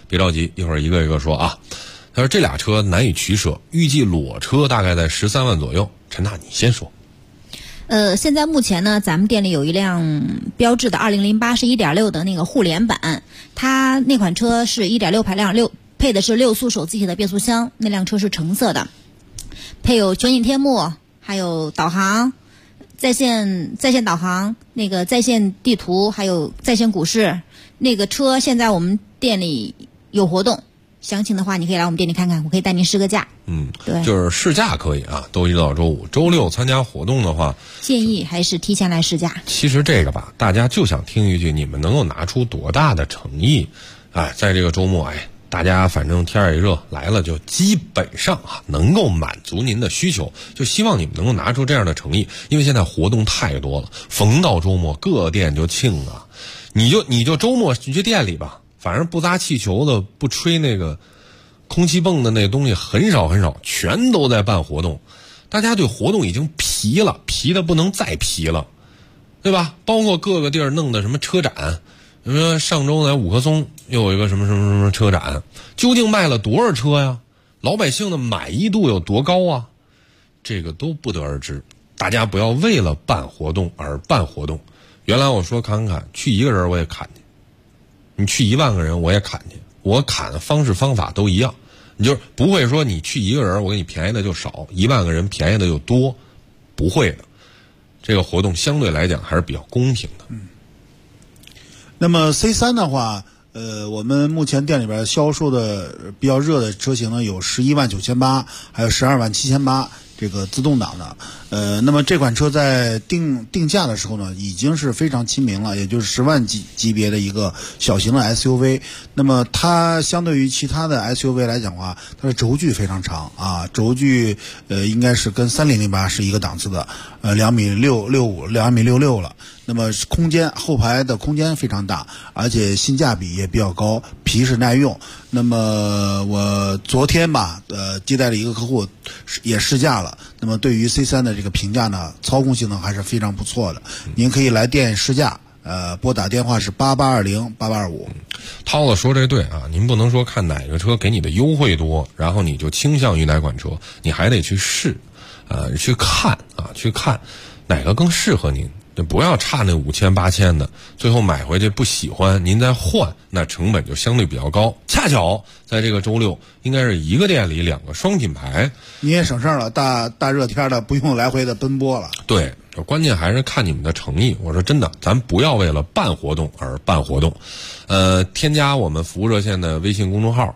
[SPEAKER 6] 别着急，一会儿一个一个说啊。他说这俩车难以取舍，预计裸车大概在13万左右。陈娜，你先说。
[SPEAKER 5] 现在目前呢，咱们店里有一辆标致的2008是 1.6 的那个互联版，它那款车是 1.6 排量配的是6速手自一体的变速箱，那辆车是橙色的，配有全景天幕，还有导航、在线导航、那个在线地图，还有在线股市。那个车现在我们店里有活动，详情的话你可以来我们店里看看，我可以带您试个驾。对，
[SPEAKER 6] 就是试驾可以啊，周一到周五，周六参加活动的话，
[SPEAKER 5] 建议还是提前来试驾。
[SPEAKER 6] 其实这个吧，大家就想听一句，你们能够拿出多大的诚意？在这个周末，大家反正天也热，来了就基本上能够满足您的需求，就希望你们能够拿出这样的诚意，因为现在活动太多了，逢到周末各店就庆啊，你就周末你去店里吧，反正不砸气球的，不吹那个空气泵的那东西很少很少，全都在办活动，大家对活动已经疲了，疲的不能再疲了，对吧？包括各个地儿弄的什么车展。比如说上周在五棵松又有一个什么什么什么车展，究竟卖了多少车呀？老百姓的满意度有多高啊？这个都不得而知。大家不要为了办活动而办活动。原来我说砍去1个人我也砍去，你去1万个人我也砍去，我砍的方式方法都一样。你就是不会说你去1个人我给你便宜的就少，1万个人便宜的就多，不会的。这个活动相对来讲还是比较公平的。
[SPEAKER 1] 那么 C3 的话，我们目前店里边销售的比较热的车型呢，有11万9800，还有12万7800这个自动挡的。那么这款车在定价的时候呢，已经是非常亲民了，也就是10万级别的一个小型的 SUV。那么它相对于其他的 SUV 来讲的话，它的轴距非常长啊，轴距应该是跟3008是一个档次的，2.65米，2.66米了。那么后排的空间非常大，而且性价比也比较高，皮实耐用。那么我昨天吧，接待了一个客户，也试驾了。那么对于 C3 的这个评价呢，操控性能还是非常不错的。您可以来店试驾，拨打电话是88208825。
[SPEAKER 6] 涛子说这对啊，您不能说看哪个车给你的优惠多，然后你就倾向于哪款车，你还得去试，去看哪个更适合您。不要差那5000、8000的，最后买回去不喜欢，您再换，那成本就相对比较高。恰巧在这个周六，应该是一个店里2个双品牌，
[SPEAKER 1] 你也省事了，大热天的不用来回的奔波了。
[SPEAKER 6] 对，关键还是看你们的诚意。我说真的，咱不要为了办活动而办活动。添加我们服务热线的微信公众号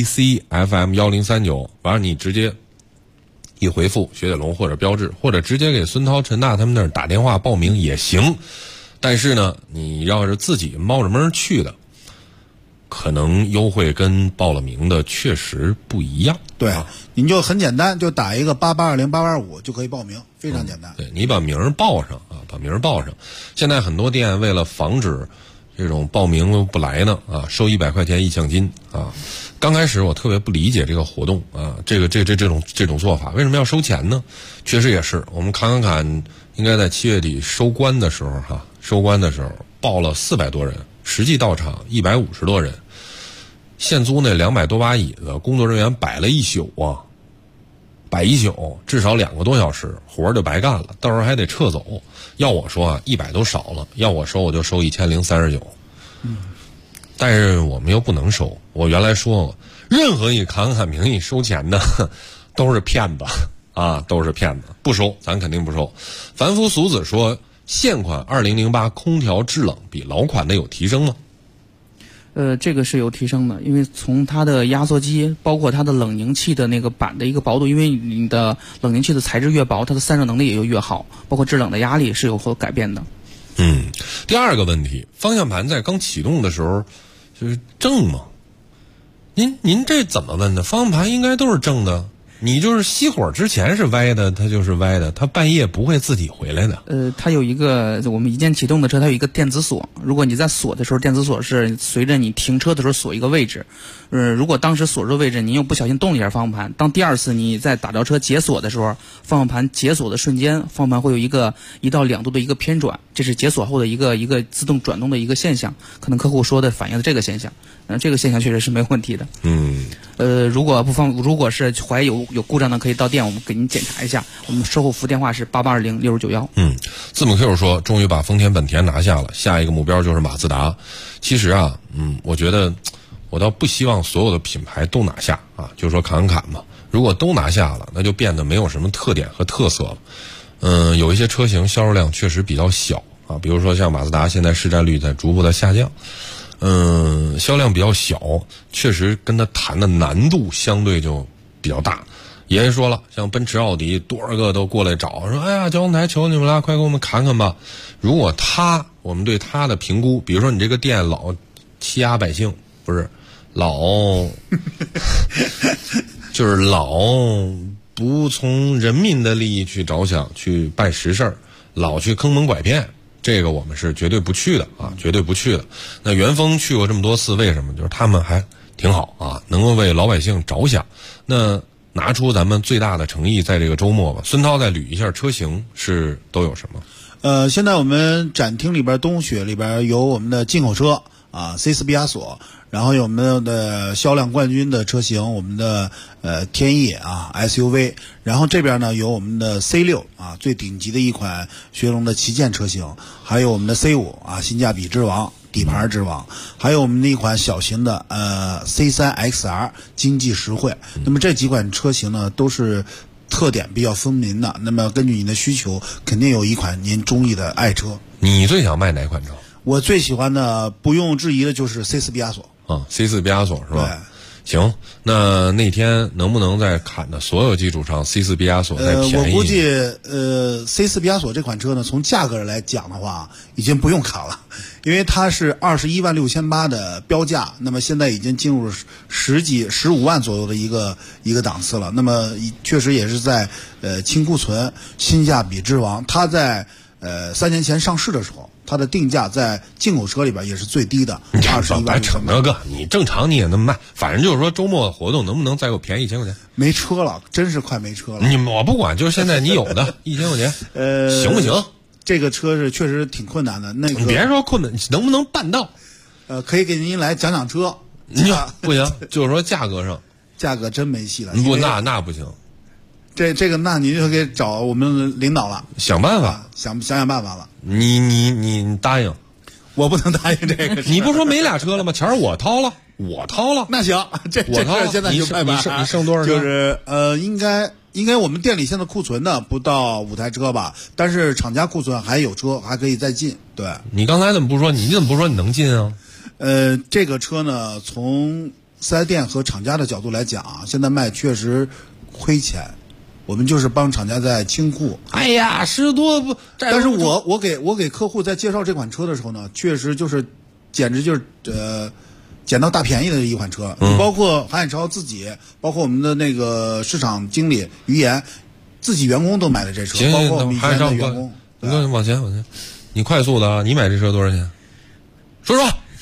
[SPEAKER 6] ACFM1039，完了你直接一回复雪铁龙或者标致，或者直接给孙涛、陈大他们那儿打电话报名也行。但是呢，你要是自己冒着闷去的，可能优惠跟报了名的确实不一样。
[SPEAKER 1] 对，您就很简单，就打一个88208825就可以报名，非常简单。
[SPEAKER 6] 对，你把名报上啊，把名报上。现在很多店为了防止这种报名不来呢收100块钱意向金啊。刚开始我特别不理解这个活动啊，这种做法为什么要收钱呢？确实也是，我们侃应该在7月底收官的时候报了400多人，实际到场150多人，现租那200多把椅子，工作人员摆了一宿啊，摆一宿，至少2个多小时，活就白干了，到时候还得撤走。要我说100都少了，要我收我就收1039。但是我们又不能收。我原来说过，任何以侃名义收钱的都是骗子啊，都是骗子，不收，咱肯定不收。凡夫俗子说，现款2008空调制冷比老款的有提升吗？
[SPEAKER 4] 这个是有提升的，因为从它的压缩机，包括它的冷凝器的那个板的一个薄度，因为你的冷凝器的材质越薄，它的散热能力也就越好，包括制冷的压力是有所改变的。
[SPEAKER 6] 第二个问题，方向盘在刚启动的时候就是正吗？您这怎么问的？方向盘应该都是正的。 你就是熄火之前是歪的，它就是歪的，它半夜不会自己回来的。
[SPEAKER 4] 它有一个我们一键启动的车，它有一个电子锁。如果你在锁的时候，电子锁是随着你停车的时候锁一个位置。如果当时锁住位置，你又不小心动了一下方向盘，当第二次你在打着车解锁的时候，方向盘解锁的瞬间，方向盘会有1到2度的一个偏转，这是解锁后的一个自动转动的一个现象。可能客户说的反映的这个现象，这个现象确实是没有问题的。如果是怀疑有故障的，可以到店我们给您检查一下。我们售后服务电话是8820-6091。
[SPEAKER 6] 字母 Q 说终于把丰田本田拿下了，下一个目标就是马自达。其实啊，我觉得我倒不希望所有的品牌都拿下啊，就说侃嘛。如果都拿下了，那就变得没有什么特点和特色了。有一些车型销售量确实比较小啊，比如说像马自达现在市占率在逐步的下降。销量比较小，确实跟他谈的难度相对就比较大。爷爷说了，像奔驰、奥迪多少个都过来找，说哎呀，交通台求你们了，快给我们砍砍吧。如果我们对他的评估，比如说你这个店老欺压百姓，不是就是老不从人民的利益去着想，去办实事儿，老去坑蒙拐骗，这个我们是绝对不去的啊，绝对不去的。那元丰去过这么多次，为什么？就是他们还挺好啊，能够为老百姓着想。那拿出咱们最大的诚意，在这个周末吧。孙涛再捋一下车型都有什么？
[SPEAKER 1] 现在我们展厅里边东雪里边有我们的进口车啊 ，C4 毕加索，然后有我们的销量冠军的车型，我们的天翼啊 SUV， 然后这边呢有我们的 C6 啊，最顶级的一款雪铁龙的旗舰车型，还有我们的 C5 啊，性价比之王。底盘之王，还有我们的一款小型的C3 XR 经济实惠。那么这几款车型呢，都是特点比较分明的。那么根据你的需求，肯定有一款您中意的爱车。
[SPEAKER 6] 你最想卖哪款车？
[SPEAKER 1] 我最喜欢的，不用质疑的就是 C4 毕加索
[SPEAKER 6] 啊 ，C4 毕加索是吧？
[SPEAKER 1] 对。
[SPEAKER 6] 行，那天能不能在砍的所有基础上 C4 毕加索再便宜？
[SPEAKER 1] 我估计C4 毕加索这款车呢，从价格来讲的话，已经不用砍了，因为它是216800的标价，那么现在已经进入15万左右的一个档次了。那么确实也是在轻库存、性价比之王。它在3年前上市的时候，它的定价在进口车里边也是最低的，21万。
[SPEAKER 6] 整那个，你正常你也那么卖，反正就是说周末活动能不能再给我便宜1000块钱？
[SPEAKER 1] 没车了，真是快没车了。
[SPEAKER 6] 我不管，就是现在你有的1000块钱，行不行？
[SPEAKER 1] 这个车是确实挺困难的。你
[SPEAKER 6] 别说困难，能不能办到？
[SPEAKER 1] 可以给您来讲讲车。
[SPEAKER 6] 不行，就是说价格上，
[SPEAKER 1] 价格真没戏了。
[SPEAKER 6] 不，那不行。
[SPEAKER 1] 这个，那您就给找我们领导了，
[SPEAKER 6] 想办法，
[SPEAKER 1] 想办法了。
[SPEAKER 6] 你答应？
[SPEAKER 1] 我不能答应这个。
[SPEAKER 6] 你不说没俩车了吗？钱我掏了。
[SPEAKER 1] 那行，这现在就拜拜。
[SPEAKER 6] 你剩多少车？
[SPEAKER 1] 就是应该我们店里现在库存的不到5台车吧，但是厂家库存还有车，还可以再进。对。
[SPEAKER 6] 你刚才怎么不说？你怎么不说你能进啊？
[SPEAKER 1] 这个车呢，从4S店和厂家的角度来讲啊，现在卖确实亏钱。我们就是帮厂家在清库。
[SPEAKER 6] 哎呀，10多不，
[SPEAKER 1] 但是我给客户在介绍这款车的时候呢，确实就是简直就是捡到大便宜的一款车。包括韩海超自己，包括我们的那个市场经理于岩，自己员工都买了这车，包括我们以前的员工。
[SPEAKER 6] 你往前，你快速的啊！你买这车多少钱？说。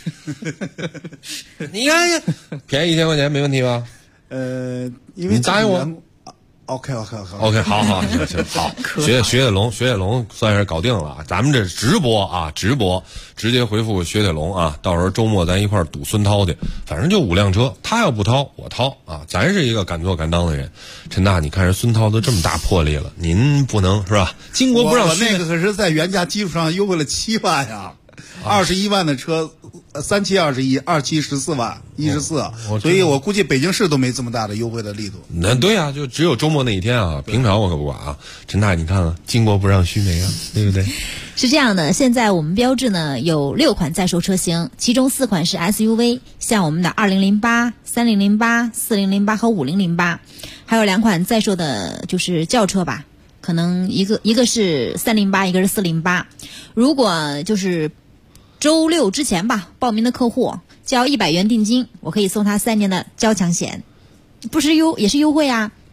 [SPEAKER 6] 你看，便宜1000块钱没问题吧？
[SPEAKER 1] 因为
[SPEAKER 6] 你答应我。
[SPEAKER 1] OK，好，
[SPEAKER 6] 行，好，雪铁龙算是搞定了啊！咱们这直播直接回复雪铁龙啊！到时候周末咱一块赌孙涛去，反正就5辆车，他要不掏我掏啊！咱是一个敢做敢当的人。陈大，你看人孙涛都这么大魄力了，您不能是吧？巾帼不让须眉。
[SPEAKER 1] 我那个可是在原价基础上优惠了7万呀，21万的车。3期21，2期14万，14，所以我估计北京市都没这么大的优惠的力度。
[SPEAKER 6] 那对啊，就只有周末那一天啊，平常我可不管啊。陈大，你看看，巾帼不让须眉啊，对不对？
[SPEAKER 5] 是这样的，现在我们标致呢有6款在售车型，其中4款是 SUV， 像我们的2008、3008、4008和5008，还有2款在售的就是轿车吧，可能一个是308，一个是408。如果就是周6之前吧，报名的客户交100元定金，我可以送他3年的交强险，不是也是优惠啊。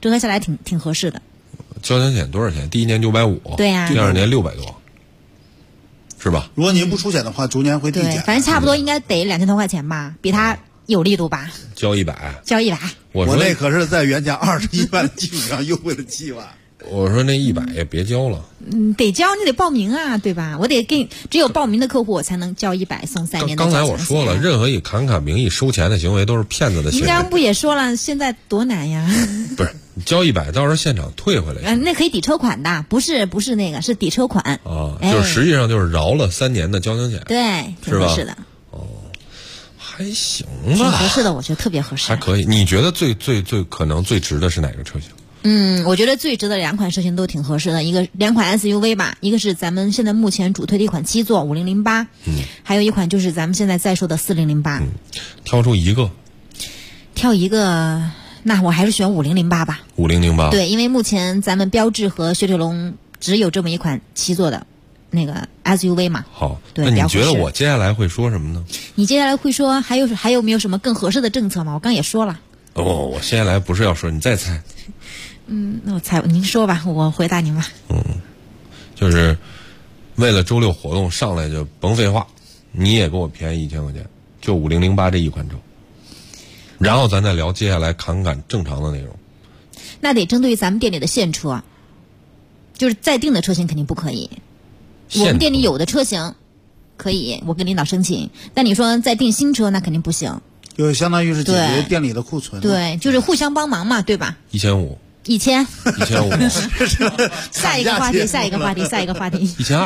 [SPEAKER 5] 折合下来挺合适的。
[SPEAKER 6] 交强险多少钱？第一年950，
[SPEAKER 5] 对呀，
[SPEAKER 6] 第二年600多，是吧？
[SPEAKER 1] 如果您不出险的话，逐年会递减。
[SPEAKER 5] 反正差不多应该得2000多块钱吧，比他有力度吧。
[SPEAKER 6] 交100，
[SPEAKER 5] 交100。
[SPEAKER 6] 我
[SPEAKER 1] 那可是在原价21万的基础上优惠了7万。
[SPEAKER 6] 我说那100也别交了。
[SPEAKER 5] 得交，你得报名啊，对吧？我得给只有报名的客户我才能交100送3年的。
[SPEAKER 6] 刚才我说了，任何以侃侃名义收钱的行为都是骗子的行为。
[SPEAKER 5] 您刚不也说了，现在多难呀？
[SPEAKER 6] 不是，你交100，到时候现场退回来。
[SPEAKER 5] 那可以抵车款的，不是那个，是抵车款。
[SPEAKER 6] 啊，就是实际上就是饶了3年的交强险。
[SPEAKER 5] 对，挺合适的。
[SPEAKER 6] 哦，还行吧。
[SPEAKER 5] 挺合适的，我觉得特别合适。
[SPEAKER 6] 还可以。你觉得最可能最值的是哪个车型？
[SPEAKER 5] 我觉得最值的2款车型都挺合适的，2款 SUV 吧，一个是咱们现在目前主推的一款7座5008，还有一款就是咱们现在在说的4008。
[SPEAKER 6] 挑出一个，
[SPEAKER 5] 那我还是选5008吧。
[SPEAKER 6] 5008。
[SPEAKER 5] 对，因为目前咱们标致和雪铁龙只有这么一款7座的那个 SUV 嘛。
[SPEAKER 6] 好，
[SPEAKER 5] 对，
[SPEAKER 6] 那你觉得我接下来会说什么呢？
[SPEAKER 5] 你接下来会说还有没有什么更合适的政策吗？我刚也说了。
[SPEAKER 6] 我接下来不是要说，你再猜。
[SPEAKER 5] 那我猜，您说吧，我回答您吧。
[SPEAKER 6] 就是为了周6活动上来就甭废话，你也给我便宜1000块钱，就5008这一款车，然后咱再聊接下来侃正常的内容。
[SPEAKER 5] 那得针对于咱们店里的现车，就是在定的车型肯定不可以。我们店里有的车型可以，我跟领导申请，但你说再定新车那肯定不行。
[SPEAKER 1] 就相当于是解决店里的库存。
[SPEAKER 5] 对，就是互相帮忙嘛，对吧
[SPEAKER 6] ？1500。
[SPEAKER 5] 下一个话题。
[SPEAKER 6] 1200。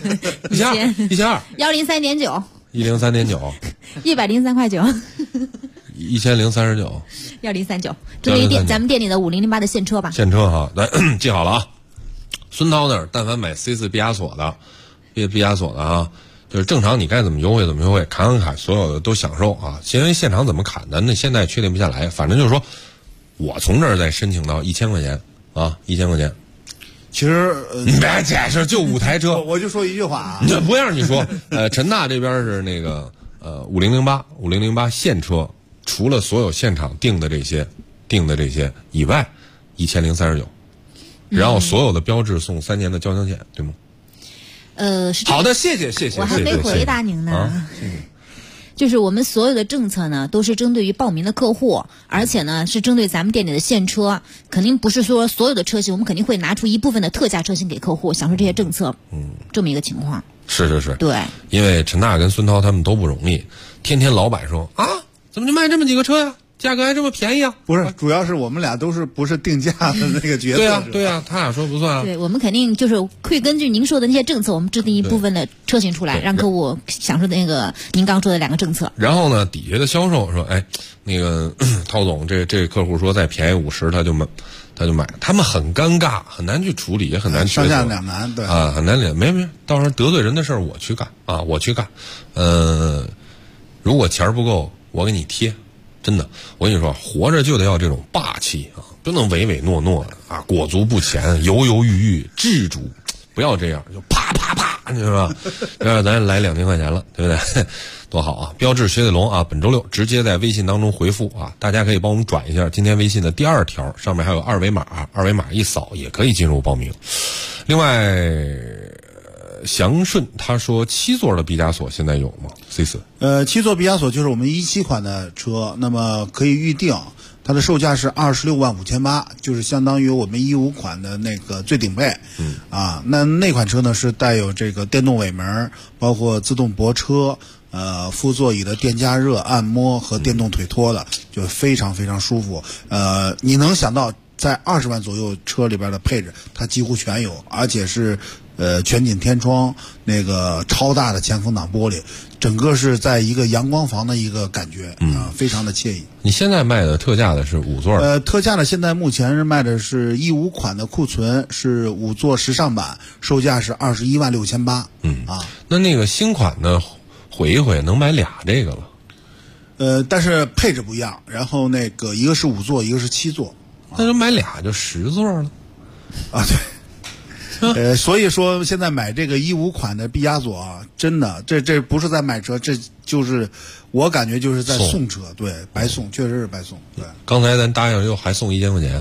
[SPEAKER 5] 103.9。
[SPEAKER 6] 103.9。
[SPEAKER 5] 103块9。
[SPEAKER 6] 1039。
[SPEAKER 5] 1039。针对咱们店里的5008的现车吧。
[SPEAKER 6] 现车哈，来记好了啊。孙涛那儿，但凡买 C4 毕加索的啊。就是正常，你该怎么优惠怎么优惠，砍，所有的都享受啊！因为现场怎么砍的，那现在确定不下来。反正就是说，我从这儿再申请到1000块钱啊，1000块钱。
[SPEAKER 1] 其实
[SPEAKER 6] 你别解释，就5台车，
[SPEAKER 1] 我就说一句话啊，
[SPEAKER 6] 这不让你说。陈大这边是那个5008现车，除了所有现场定的这些以外，1039，然后所有的标致送3年的交强险，对吗？
[SPEAKER 5] 是
[SPEAKER 6] 好的，谢谢。
[SPEAKER 5] 我还没回答您呢。就是我们所有的政策呢，都是针对于报名的客户，而且呢是针对咱们店里的现车，肯定不是说所有的车型，我们肯定会拿出一部分的特价车型给客户享受这些政策。这么一个情况。
[SPEAKER 6] 是。
[SPEAKER 5] 对。
[SPEAKER 6] 因为陈大跟孙涛他们都不容易，天天老板说啊，怎么就卖这么几个车呀？价格还这么便宜啊？
[SPEAKER 1] 不是，主要是我们俩不是定价的那个角色。
[SPEAKER 6] 对啊，他俩说不算啊。
[SPEAKER 5] 对，我们肯定就是会根据您说的那些政策，我们制定一部分的车型出来，让客户享受的那个您刚说的2个政策。
[SPEAKER 6] 然后呢，底下的销售说，那个陶总，这客户说再便宜50，他就买，他们很尴尬，很难去处理，也很难
[SPEAKER 1] 上下两难，对
[SPEAKER 6] 啊，很难没，到时候得罪人的事儿我去干。如果钱不够，我给你贴。真的，我跟你说，活着就得要这种霸气啊，不能唯唯诺诺的啊，裹足不前，犹犹豫豫，自主，不要这样，就啪啪啪，你知道吧？咱来2000块钱了，对不对？多好啊！标致雪铁龙啊，本周6直接在微信当中回复啊，大家可以帮我们转一下今天微信的第2条，上面还有2维码，一扫也可以进入报名。另外，祥顺他说7座的毕加索现在有吗 ？C4
[SPEAKER 1] 7座毕加索就是我们17款的车，那么可以预定，它的售价是26万5800，就是相当于我们15款的那个最顶配。那款车呢是带有这个电动尾门，包括自动泊车，副座椅的电加热、按摩和电动腿托的，就非常非常舒服。你能想到在20万左右车里边的配置，它几乎全有，而且是全景天窗，那个超大的前风挡玻璃，整个是在一个阳光房的一个感觉非常的惬意。
[SPEAKER 6] 你现在卖的特价的是5座的？
[SPEAKER 1] 特价的现在目前是卖的是15款的库存，是5座时尚版，售价是21万6800。
[SPEAKER 6] 那个新款的毁一毁能买俩这个了。
[SPEAKER 1] 但是配置不一样，然后那个一个是5座，一个是7座。
[SPEAKER 6] 那就买俩就10座了。
[SPEAKER 1] 对。所以说现在买这个15款的毕加索啊，真的，这不是在买车，这就是我感觉就是在送车，对，白送，确实是白送。对，
[SPEAKER 6] 刚才咱答应又还送1000块钱，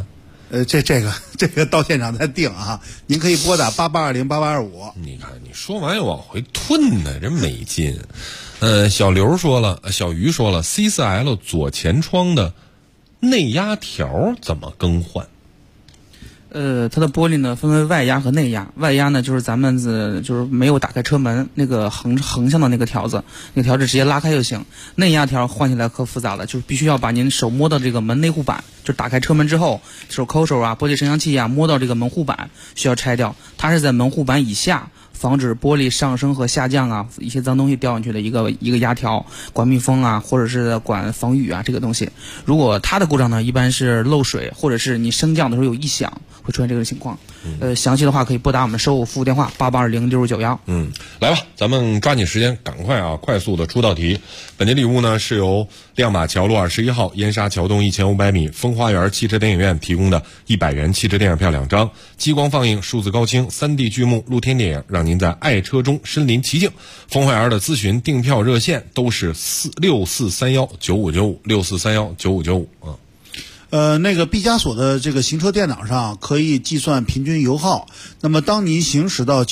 [SPEAKER 1] 这个到现场再定啊！您可以拨打88208825。
[SPEAKER 6] 你看，你说完又往回吞呢，真没劲。小刘说了，小鱼说了 ，C4L 左前窗的内压条怎么更换？
[SPEAKER 4] 它的玻璃呢分为外压和内压。外压呢就是咱们就是没有打开车门那个横向的那个条子，那个条子直接拉开就行。内压条换起来可复杂了，就是必须要把您手摸到这个门内护板，就打开车门之后，手抠手啊，玻璃升降器啊，摸到这个门护板需要拆掉。它是在门护板以下，防止玻璃上升和下降啊，一些脏东西掉进去的一个压条，管密封啊，或者是管防雨啊这个东西。如果它的故障呢，一般是漏水，或者是你升降的时候有异响，会出现这个情况。详细的话可以拨打我们售后服务电话88206591。
[SPEAKER 6] 来吧，咱们抓紧时间，赶快啊，快速的出道题。本节礼物呢是由亮马桥路21号、燕莎桥东1500米风花园汽车电影院提供的100元汽车电影票2张，激光放映、数字高清、3D 剧目、露天电影，让您在爱车中身临其境。风花园的咨询订票热线都是64319595，64319595啊。
[SPEAKER 1] 那个毕加索的这个行车电脑上可以计算平均油耗。那么当您行驶到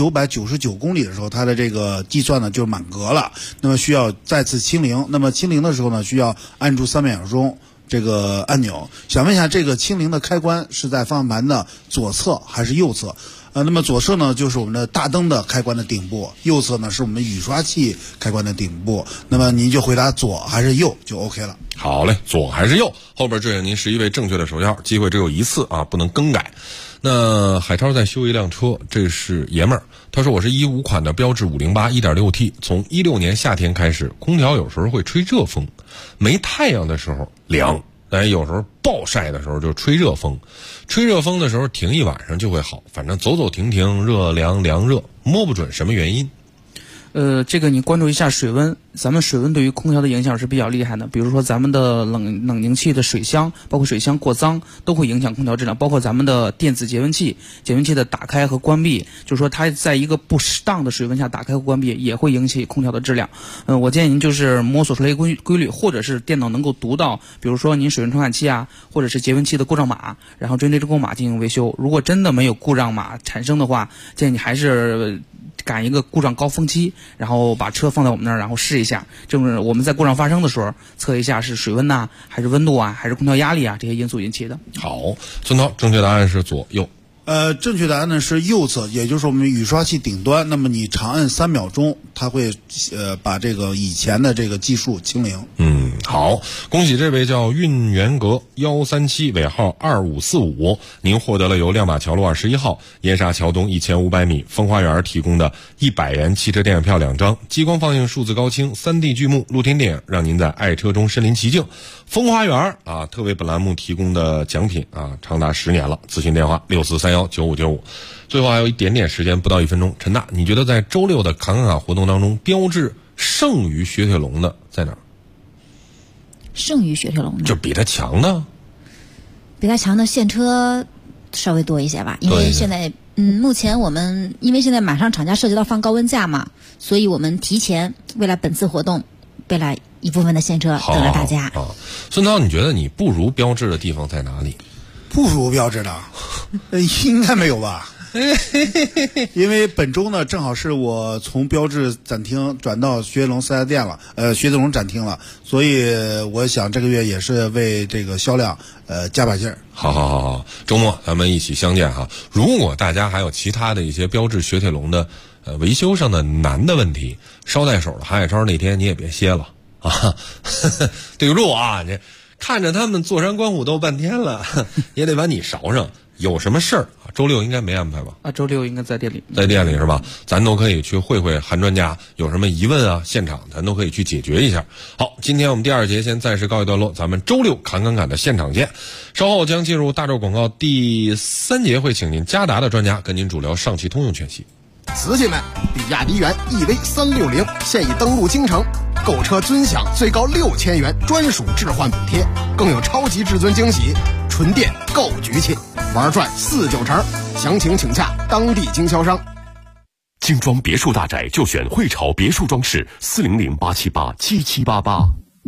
[SPEAKER 1] 9999公里的时候，它的这个计算呢就满格了。那么需要再次清零。那么清零的时候呢，需要按住3秒钟这个按钮。想问一下，这个清零的开关是在方向盘的左侧还是右侧？那么左侧呢就是我们的大灯的开关的顶部，右侧呢是我们雨刷器开关的顶部。那么您就回答左还是右就 OK 了。
[SPEAKER 6] 好嘞，左还是右？后边这是您11位正确的手钥，机会只有一次啊，不能更改。那海涛在修一辆车，这是爷们儿，他说我是15款的标致508 1.6T， 从16年夏天开始，空调有时候会吹热风，没太阳的时候凉，有时候暴晒的时候就吹热风，吹热风的时候停一晚上就会好，反正走走停停，热凉凉热，摸不准什么原因。
[SPEAKER 4] 这个你关注一下水温，咱们水温对于空调的影响是比较厉害的。比如说咱们的冷凝器的水箱，包括水箱过脏，都会影响空调质量。包括咱们的电子节温器的打开和关闭，就是说它在一个不适当的水温下打开和关闭，也会引起空调的质量。我建议您就是摸索出来一个规律，或者是电脑能够读到，比如说您水温传感器啊，或者是节温器的故障码，然后针对这个码进行维修。如果真的没有故障码产生的话，建议你还是赶一个故障高峰期，然后把车放在我们那儿，然后试一下。就是我们在故障发生的时候，测一下是水温呐，还是温度啊，还是空调压力啊，这些因素引起的。
[SPEAKER 6] 好，孙涛，正确答案是左右。
[SPEAKER 1] 正确答案呢是右侧，也就是我们雨刷器顶端。那么你长按3秒钟，它会把这个以前的这个计数清零。
[SPEAKER 6] 好，恭喜这位叫运元阁137尾号2545，您获得了由亮马桥路21号、燕莎桥东1500米风花园提供的100元汽车电影票2张，激光放映、数字高清、3D 剧目、露天电影，让您在爱车中身临其境。风花园啊，特为本栏目提供的奖品啊，长达10年了。咨询电话64319595。最后还有一点点时间，不到1分钟。陈大，你觉得在周六的侃侃侃活动当中，标志胜于雪铁龙的在哪儿？
[SPEAKER 5] 胜于雪铁龙的
[SPEAKER 6] 就比它强的，
[SPEAKER 5] 比它强的现车稍微多一些吧，因为现在目前我们因为现在马上厂家涉及到放高温假嘛，所以我们提前为了本次活动备了一部分的现车等着大家。
[SPEAKER 6] 孙涛，你觉得你不如标致的地方在哪里？
[SPEAKER 1] 不如标致的应该没有吧。因为本周呢正好是我从标致展厅转到雪铁龙4S店了，雪铁龙展厅了，所以我想这个月也是为这个销量加把劲儿。
[SPEAKER 6] 好，周末咱们一起相见哈。如果大家还有其他的一些标致雪铁龙的维修上的难的问题，捎带手的韩海超那天你也别歇了啊，对不住啊，这看着他们坐山观虎斗半天了，也得把你勺上。有什么事儿啊？周六应该没安排吧？
[SPEAKER 4] 周六应该在店里。
[SPEAKER 6] 在店里是吧？咱都可以去会韩专家，有什么疑问啊，现场咱都可以去解决一下。好，今天我们第2节先暂时告一段落，咱们周六侃侃侃的现场见。稍后将进入大洲广告第3节，会请您嘉达的专家跟您主聊上汽通用全系。
[SPEAKER 12] 瓷器们，比亚迪元 EV360现已登陆京城，购车尊享最高6000元专属置换补贴，更有超级至尊惊喜，纯电购局气，玩转4-9成。详情请洽当地经销商。
[SPEAKER 3] 精装别墅大宅就选汇潮别墅装饰，400-878-7788。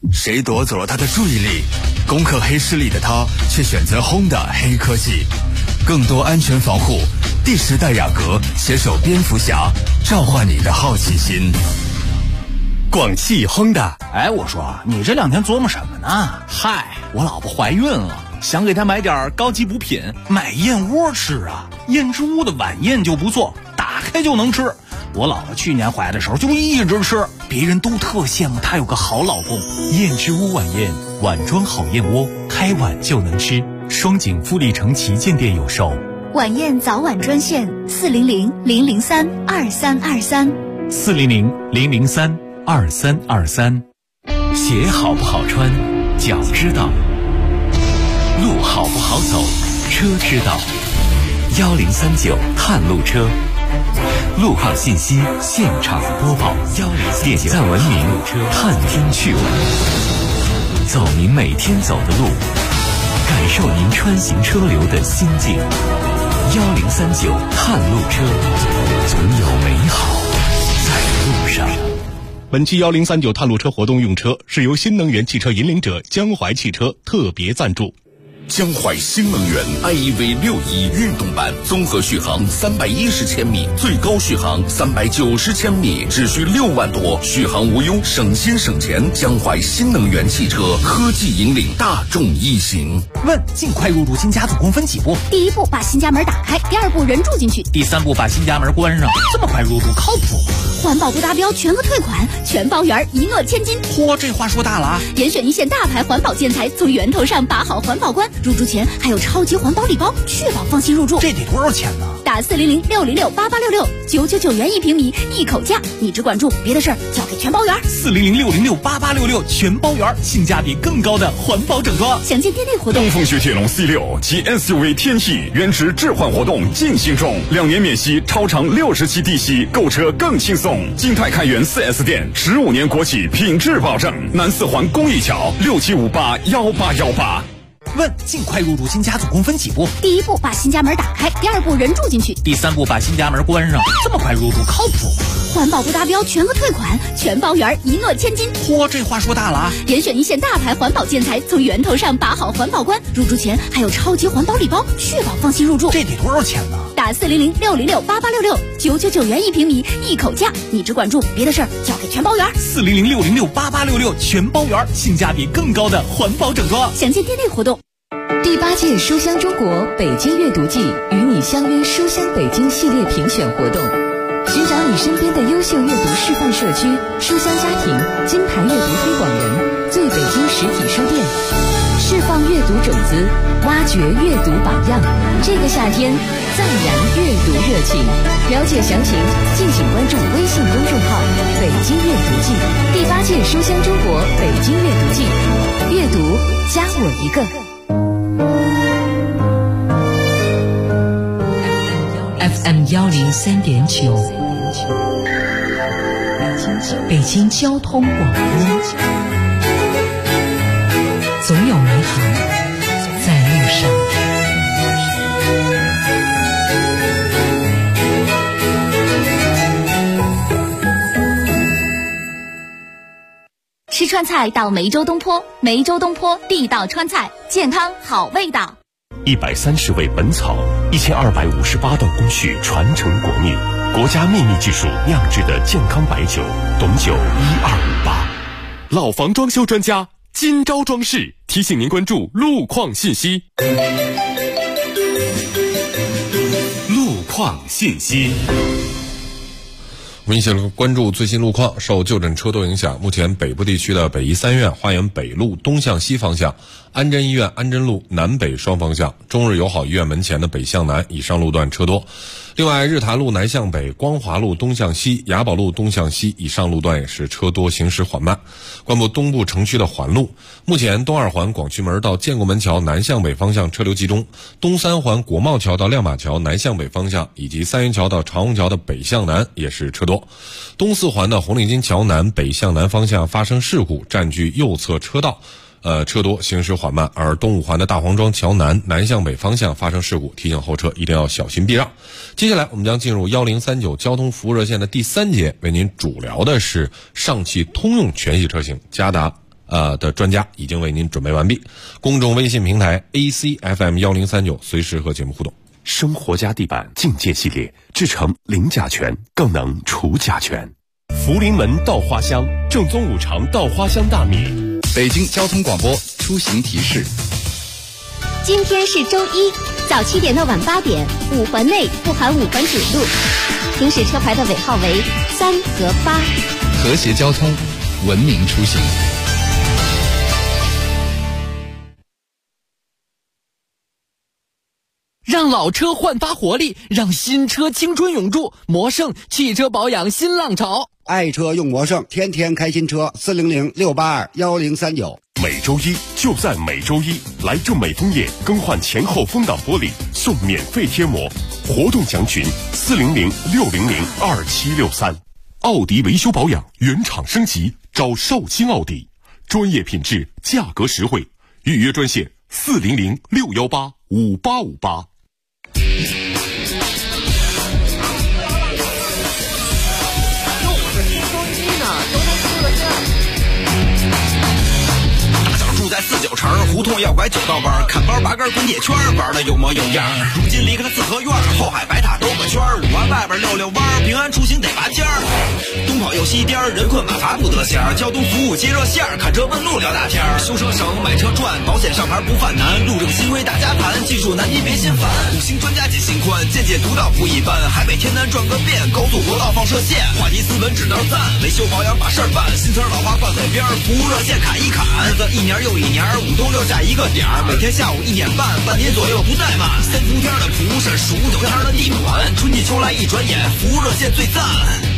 [SPEAKER 13] 谁夺走了他的注意力？攻克黑势力的他，却选择 Honda 黑科技。更多安全防护，第10代雅阁携手蝙蝠侠，召唤你的好奇心。广汽 Honda。
[SPEAKER 17] 哎，我说你这2天琢磨什么呢？嗨，我老婆怀孕了，想给她买点高级补品，买燕窝吃啊。燕之屋的晚宴就不错，打开就能吃。我老婆去年怀的时候就一直吃，别人都特羡慕她有个好老公。
[SPEAKER 14] 燕之屋晚宴，碗装好燕窝，开碗就能吃。双井富力城旗舰店有售。
[SPEAKER 7] 晚宴早晚专线400-003-2323。
[SPEAKER 14] 400-003-2323。鞋好不好穿，脚知道；路好不好走，车知道。1039探路车，路况信息现场播报。点赞文明，探听趣闻，走您每天走的路，感受您穿行车流的心境。1039探路车，总有美好在路上。
[SPEAKER 21] 本期1039探路车活动用车是由新能源汽车引领者江淮汽车特别赞助。
[SPEAKER 16] 江淮新能源 IEV61运动版，综合续航310千米，最高续航390千米，只需6万多，续航无忧，省心省钱。江淮新能源汽车，科技引领大众一行。
[SPEAKER 17] 问：尽快入住新家总共分几步？
[SPEAKER 7] 第1步把新家门打开，第2步人住进去，
[SPEAKER 17] 第3步把新家门关上。这么快入住靠谱吗？
[SPEAKER 7] 环保不达标全额退款，全包圆，一诺千金。
[SPEAKER 17] 嚯，这话说大了啊！
[SPEAKER 7] 严选一线大牌环保建材，从源头上把好环保关。入住前还有超级环保礼包，确保放心入住。
[SPEAKER 17] 这得多少钱呢？
[SPEAKER 7] 打400-606-8866，999元1平米，一口价。你只管住，别的事儿交给全包圆。
[SPEAKER 17] 400-606-8866，全包圆，性价比更高的环保整装。
[SPEAKER 7] 详见店内活动。
[SPEAKER 16] 东风雪铁龙 C6 及 SUV 天翼原值置换活动进行中，2年免息，超长60期低息，购车更轻松。金泰开元 4S 店，15年国企品质保证。南4环公益桥67581818。
[SPEAKER 17] 问：尽快入住新家总共分几步？
[SPEAKER 7] 第1步把新家门打开，第2步人住进去，
[SPEAKER 17] 第3步把新家门关上。这么快入住靠谱吗？
[SPEAKER 7] 环保不达标全额退款，全包圆，一诺千金。
[SPEAKER 17] 嚯，这话说大了啊！
[SPEAKER 7] 严选一线大牌环保建材，从源头上把好环保关。入住前还有超级环保礼包，确保放心入住。
[SPEAKER 17] 这得多少钱呢？
[SPEAKER 7] 打400-606-8866，999元1平米，一口价。你只管住，别的事儿交给全包圆。
[SPEAKER 17] 400-606-8866，全包圆，性价比更高的环保整装。
[SPEAKER 7] 详见店内活动。
[SPEAKER 2] 第8届书香中国北京阅读季与你相约书香北京系列评选活动，寻找你身边的优秀阅读示范社区、书香家庭、金牌阅读推广人、最北京实体书店，释放阅读种子，挖掘阅读榜样。这个夏天，再燃阅读热情。了解详情，敬请关注微信公众号“北京阅读季”。第8届书香中国北京阅读季，阅读加我一个。FM 103.9，北京交通广播，总有美好在路上。
[SPEAKER 7] 吃川菜到梅州东坡，梅州东坡地道川菜，健康好味道。
[SPEAKER 3] 130味本草，1258道工序传承国秘，国家秘密技术酿制的健康白酒，董酒1258。老房装修专家金招装饰提醒您关注路况信息。
[SPEAKER 6] 路况信息。我们一起来关注最新路况。受就诊车多影响，目前北部地区的北医三院花园北路东向西方向、安贞医院安贞路南北双方向、中日友好医院门前的北向南以上路段车多。另外，日坛路南向北、光华路东向西、雅宝路东向西以上路段也是车多，行驶缓慢。关部东部城区的环路，目前东二环广渠门到建国门桥南向北方向车流集中，东三环国贸桥到亮马桥南向北方向以及三元桥到长虹桥的北向南也是车多。东四环的红领巾桥南北向南方向发生事故，占据右侧车道，车多，行驶缓慢。而东五环的大黄庄桥南南向北方向发生事故，提醒后车一定要小心避让。接下来我们将进入1039交通服务热线的第3节，为您主聊的是上汽通用全系车型， 的专家已经为您准备完毕。公众微信平台 ACFM1039，随时和节目互动。
[SPEAKER 3] 生活家地板境界系列，制成零甲醛，更能除甲醛。福临门稻花香，正宗五常稻花香大米。
[SPEAKER 8] 北京交通广播出行提示：
[SPEAKER 20] 今天是周一，早7点到晚8点，5环内不含5环主路，行驶车牌的尾号为3和8。
[SPEAKER 8] 和谐交通，文明出行。
[SPEAKER 9] 让老车焕发活力，让新车青春永驻。魔胜汽车保养新浪潮，
[SPEAKER 10] 爱车用魔胜，天天开新车。400-682-1039。
[SPEAKER 3] 每周一就在每周一，来正美枫叶更换前后风挡玻璃，送免费贴膜。活动详询400-600-2763。奥迪维修保养原厂升级，找绍兴奥迪，专业品质，价格实惠。预约专线400-618-5858。
[SPEAKER 11] 在49城胡同要拐9道弯，看包拔根滚铁圈，玩的有模有样。如今离开了四合院，后海白塔兜个圈，5环外边溜弯，平安出行得拔尖儿。东跑又西颠，人困马乏不得闲。交通服务接热线，看车问路聊大天。修车省，买车赚，保险上牌不犯难。路政新规大家盘，技术难题别心烦。5星专家解心宽，见解独到不一般。海北天南转个遍，高速国道放射线。话题斯文指道赞，维修保养把事儿办。新词老话挂嘴边，服务热线砍一砍。日子一年又一年，5冬6夏一个点儿，每天下午1点半，半年左右不怠慢。3伏天的蒲是数9天的地暖，春季秋来一转眼，服务热线最赞。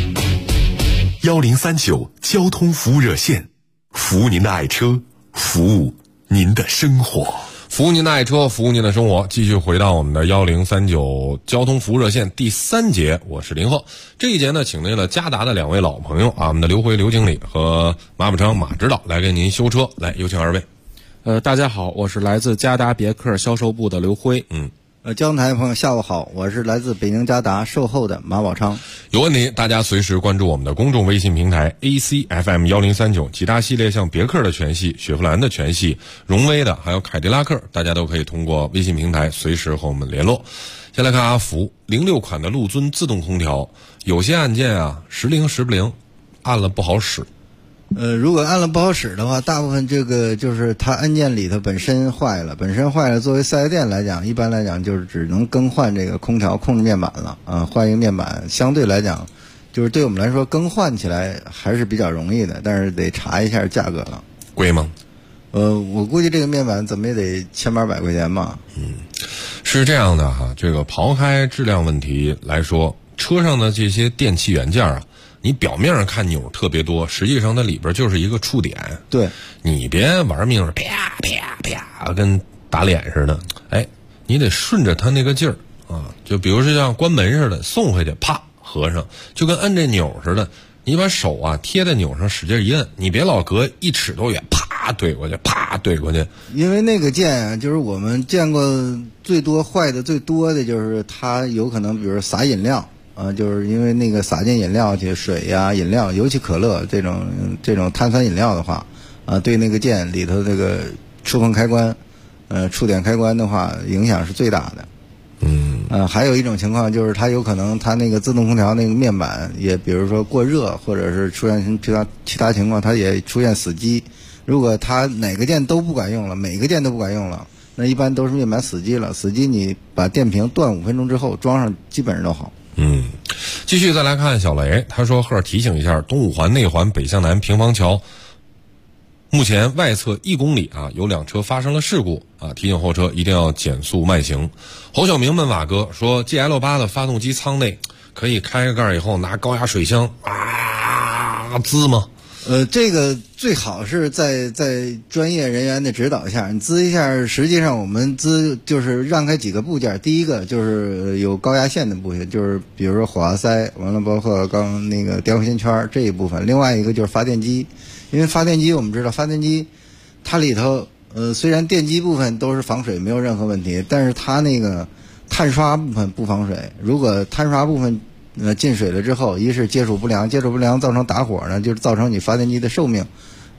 [SPEAKER 3] 1039交通服务热线，服务您的爱车，服务您的生活。
[SPEAKER 6] 服务您的爱车，服务您的生活。继续回到我们的1039交通服务热线第3节，我是林鹤。这一节呢，请来了嘉达的2位老朋友啊，我们的刘辉刘经理和马宝昌马指导来给您修车。来，有请2位。
[SPEAKER 4] 大家好，我是来自嘉达别克销售部的刘辉。
[SPEAKER 15] 交通台的朋友下午好，我是来自北京嘉达售后的马宝昌。
[SPEAKER 6] 有问题大家随时关注我们的公众微信平台 ACFM1039，其他系列像别克的全系、雪佛兰的全系、荣威的还有凯迪拉克，大家都可以通过微信平台随时和我们联络。先来看阿福06款的陆尊自动空调，有些按键啊时灵时不灵，按了不好使。
[SPEAKER 15] 如果按了不好使的话，大部分这个就是它按键里头本身坏了，作为4S店来讲，一般来讲就是只能更换这个空调控制面板了啊，换一个面板，相对来讲，就是对我们来说更换起来还是比较容易的，但是得查一下价格了。
[SPEAKER 6] 贵吗？
[SPEAKER 15] 我估计这个面板怎么也得1800块钱吧。
[SPEAKER 6] 是这样的哈，这个刨开质量问题来说，车上的这些电器元件啊，你表面上看钮特别多，实际上它里边就是一个触点。
[SPEAKER 15] 对，
[SPEAKER 6] 你别玩命啪啪啪跟打脸似的，哎，你得顺着它那个劲儿啊，就比如说像关门似的，送回去啪合上，就跟摁这钮似的，你把手啊贴在钮上使劲一摁，你别老隔1尺多远啪怼过去，啪怼过去。
[SPEAKER 15] 因为那个键啊，就是我们见过坏的最多的就是它有可能比如洒饮料。就是因为那个洒进饮料去，水呀、饮料，尤其可乐这种碳酸饮料的话，对那个键里头这个触碰开关，触点开关的话，影响是最大的。还有一种情况就是它有可能它那个自动空调那个面板也比如说过热，或者是出现其他情况，它也出现死机。如果它哪个键都不管用了，每个键都不管用了，那一般都是面板死机了。死机你把电瓶断5分钟之后装上，基本上都好。
[SPEAKER 6] 继续再来看小雷，他说赫提醒一下，东5环内环北向南平房桥目前外侧1公里啊有2车发生了事故啊，提醒后车一定要减速慢行。侯小明问瓦哥说 GL8 的发动机舱内可以开个盖以后拿高压水箱滋吗？
[SPEAKER 15] 这个最好是在专业人员的指导下，你滋一下。实际上我们滋就是让开几个部件，第一个就是有高压线的部分，就是比如说火花塞，完了包括刚那个雕芯圈这一部分。另外一个就是发电机，因为发电机我们知道发电机它里头虽然电机部分都是防水没有任何问题，但是它那个碳刷部分不防水。如果碳刷部分进水了之后，一是接触不良造成打火呢，就是造成你发电机的寿命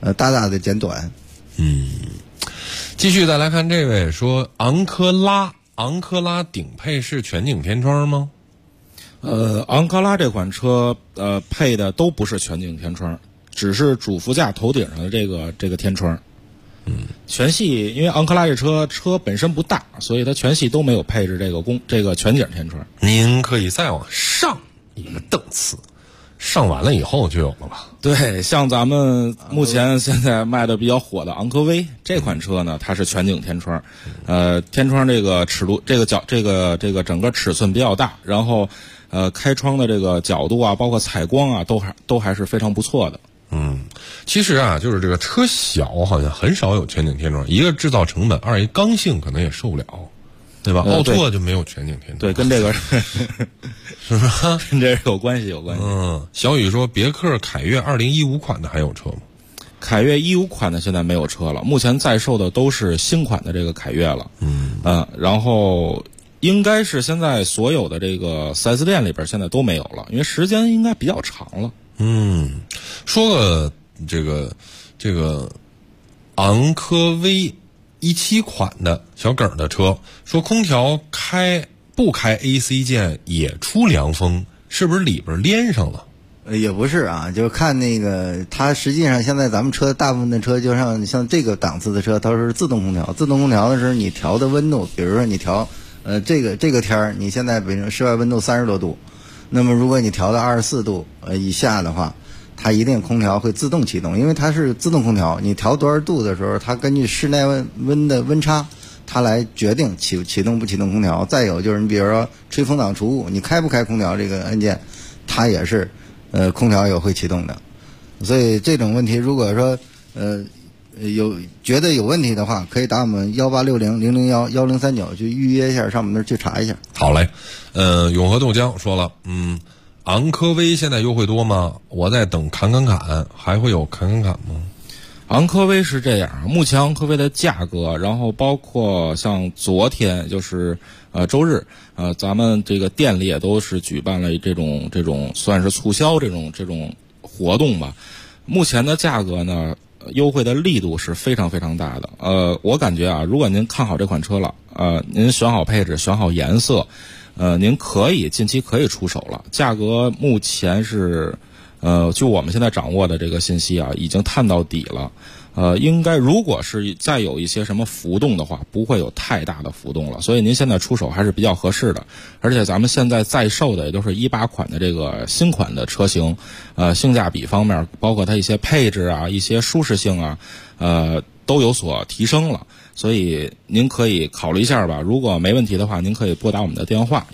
[SPEAKER 15] 大大的减短。
[SPEAKER 6] 继续再来看这位说，昂科拉顶配是全景天窗吗？
[SPEAKER 18] 昂科拉这款车配的都不是全景天窗，只是主副驾头顶上的这个天窗。全系因为昂科拉这车本身不大，所以它全系都没有配置这个全景天窗。
[SPEAKER 6] 您可以再往上一个档次，上完了以后就有了吧？
[SPEAKER 18] 对，像咱们目前现在卖的比较火的昂科威这款车呢，它是全景天窗，天窗这个尺度，这个整个尺寸比较大，然后开窗的这个角度啊，包括采光啊，都还是非常不错的。
[SPEAKER 6] 其实啊，就是这个车小，好像很少有全景天窗。一个制造成本，二一刚性可能也受不了，对吧？奥拓就没有全景天窗，
[SPEAKER 18] 对，跟这个
[SPEAKER 6] 是吧？
[SPEAKER 18] 跟这有关系。
[SPEAKER 6] 小雨说，别克凯越2015款的还有车吗？
[SPEAKER 18] 凯越15款的现在没有车了，目前在售的都是新款的这个凯越了。然后应该是现在所有的这个 4S 店里边现在都没有了，因为时间应该比较长了。
[SPEAKER 6] 说个这个昂科威17款的小梗的车，说空调不开 AC 键也出凉风，是不是里边连上了？
[SPEAKER 15] 也不是啊，就是看那个，它实际上现在咱们车大部分的车，就像这个档次的车，它是自动空调。自动空调的时候，你调的温度，比如说你调这个天儿，你现在比如室外温度30多度，那么如果你调到24度以下的话，它一定空调会自动启动，因为它是自动空调，你调多少度的时候，它根据室内温的温差，它来决定启动不启动空调。再有就是你比如说吹风挡除雾，你开不开空调这个按键，它也是空调也会启动的。所以这种问题如果说觉得有问题的话，可以打我们1860-001-1039去预约一下，上我们那儿去查一下。
[SPEAKER 6] 好嘞。永和豆浆说了，昂科威现在优惠多吗？我在等侃，还会有侃吗？
[SPEAKER 18] 昂科威是这样，目前昂科威的价格，然后包括像昨天就是周日，咱们这个店里也都是举办了这种算是促销这种活动吧。目前的价格呢，优惠的力度是非常非常大的。我感觉啊，如果您看好这款车了，您选好配置，选好颜色，您近期可以出手了。价格目前是，就我们现在掌握的这个信息啊，已经探到底了。应该如果是再有一些什么浮动的话，不会有太大的浮动了。所以您现在出手还是比较合适的。而且咱们现在在售的也都是18款的这个新款的车型，性价比方面，包括它一些配置啊、一些舒适性啊，都有所提升了。所以您可以考虑一下吧，如果没问题的话，您可以拨打我们的电话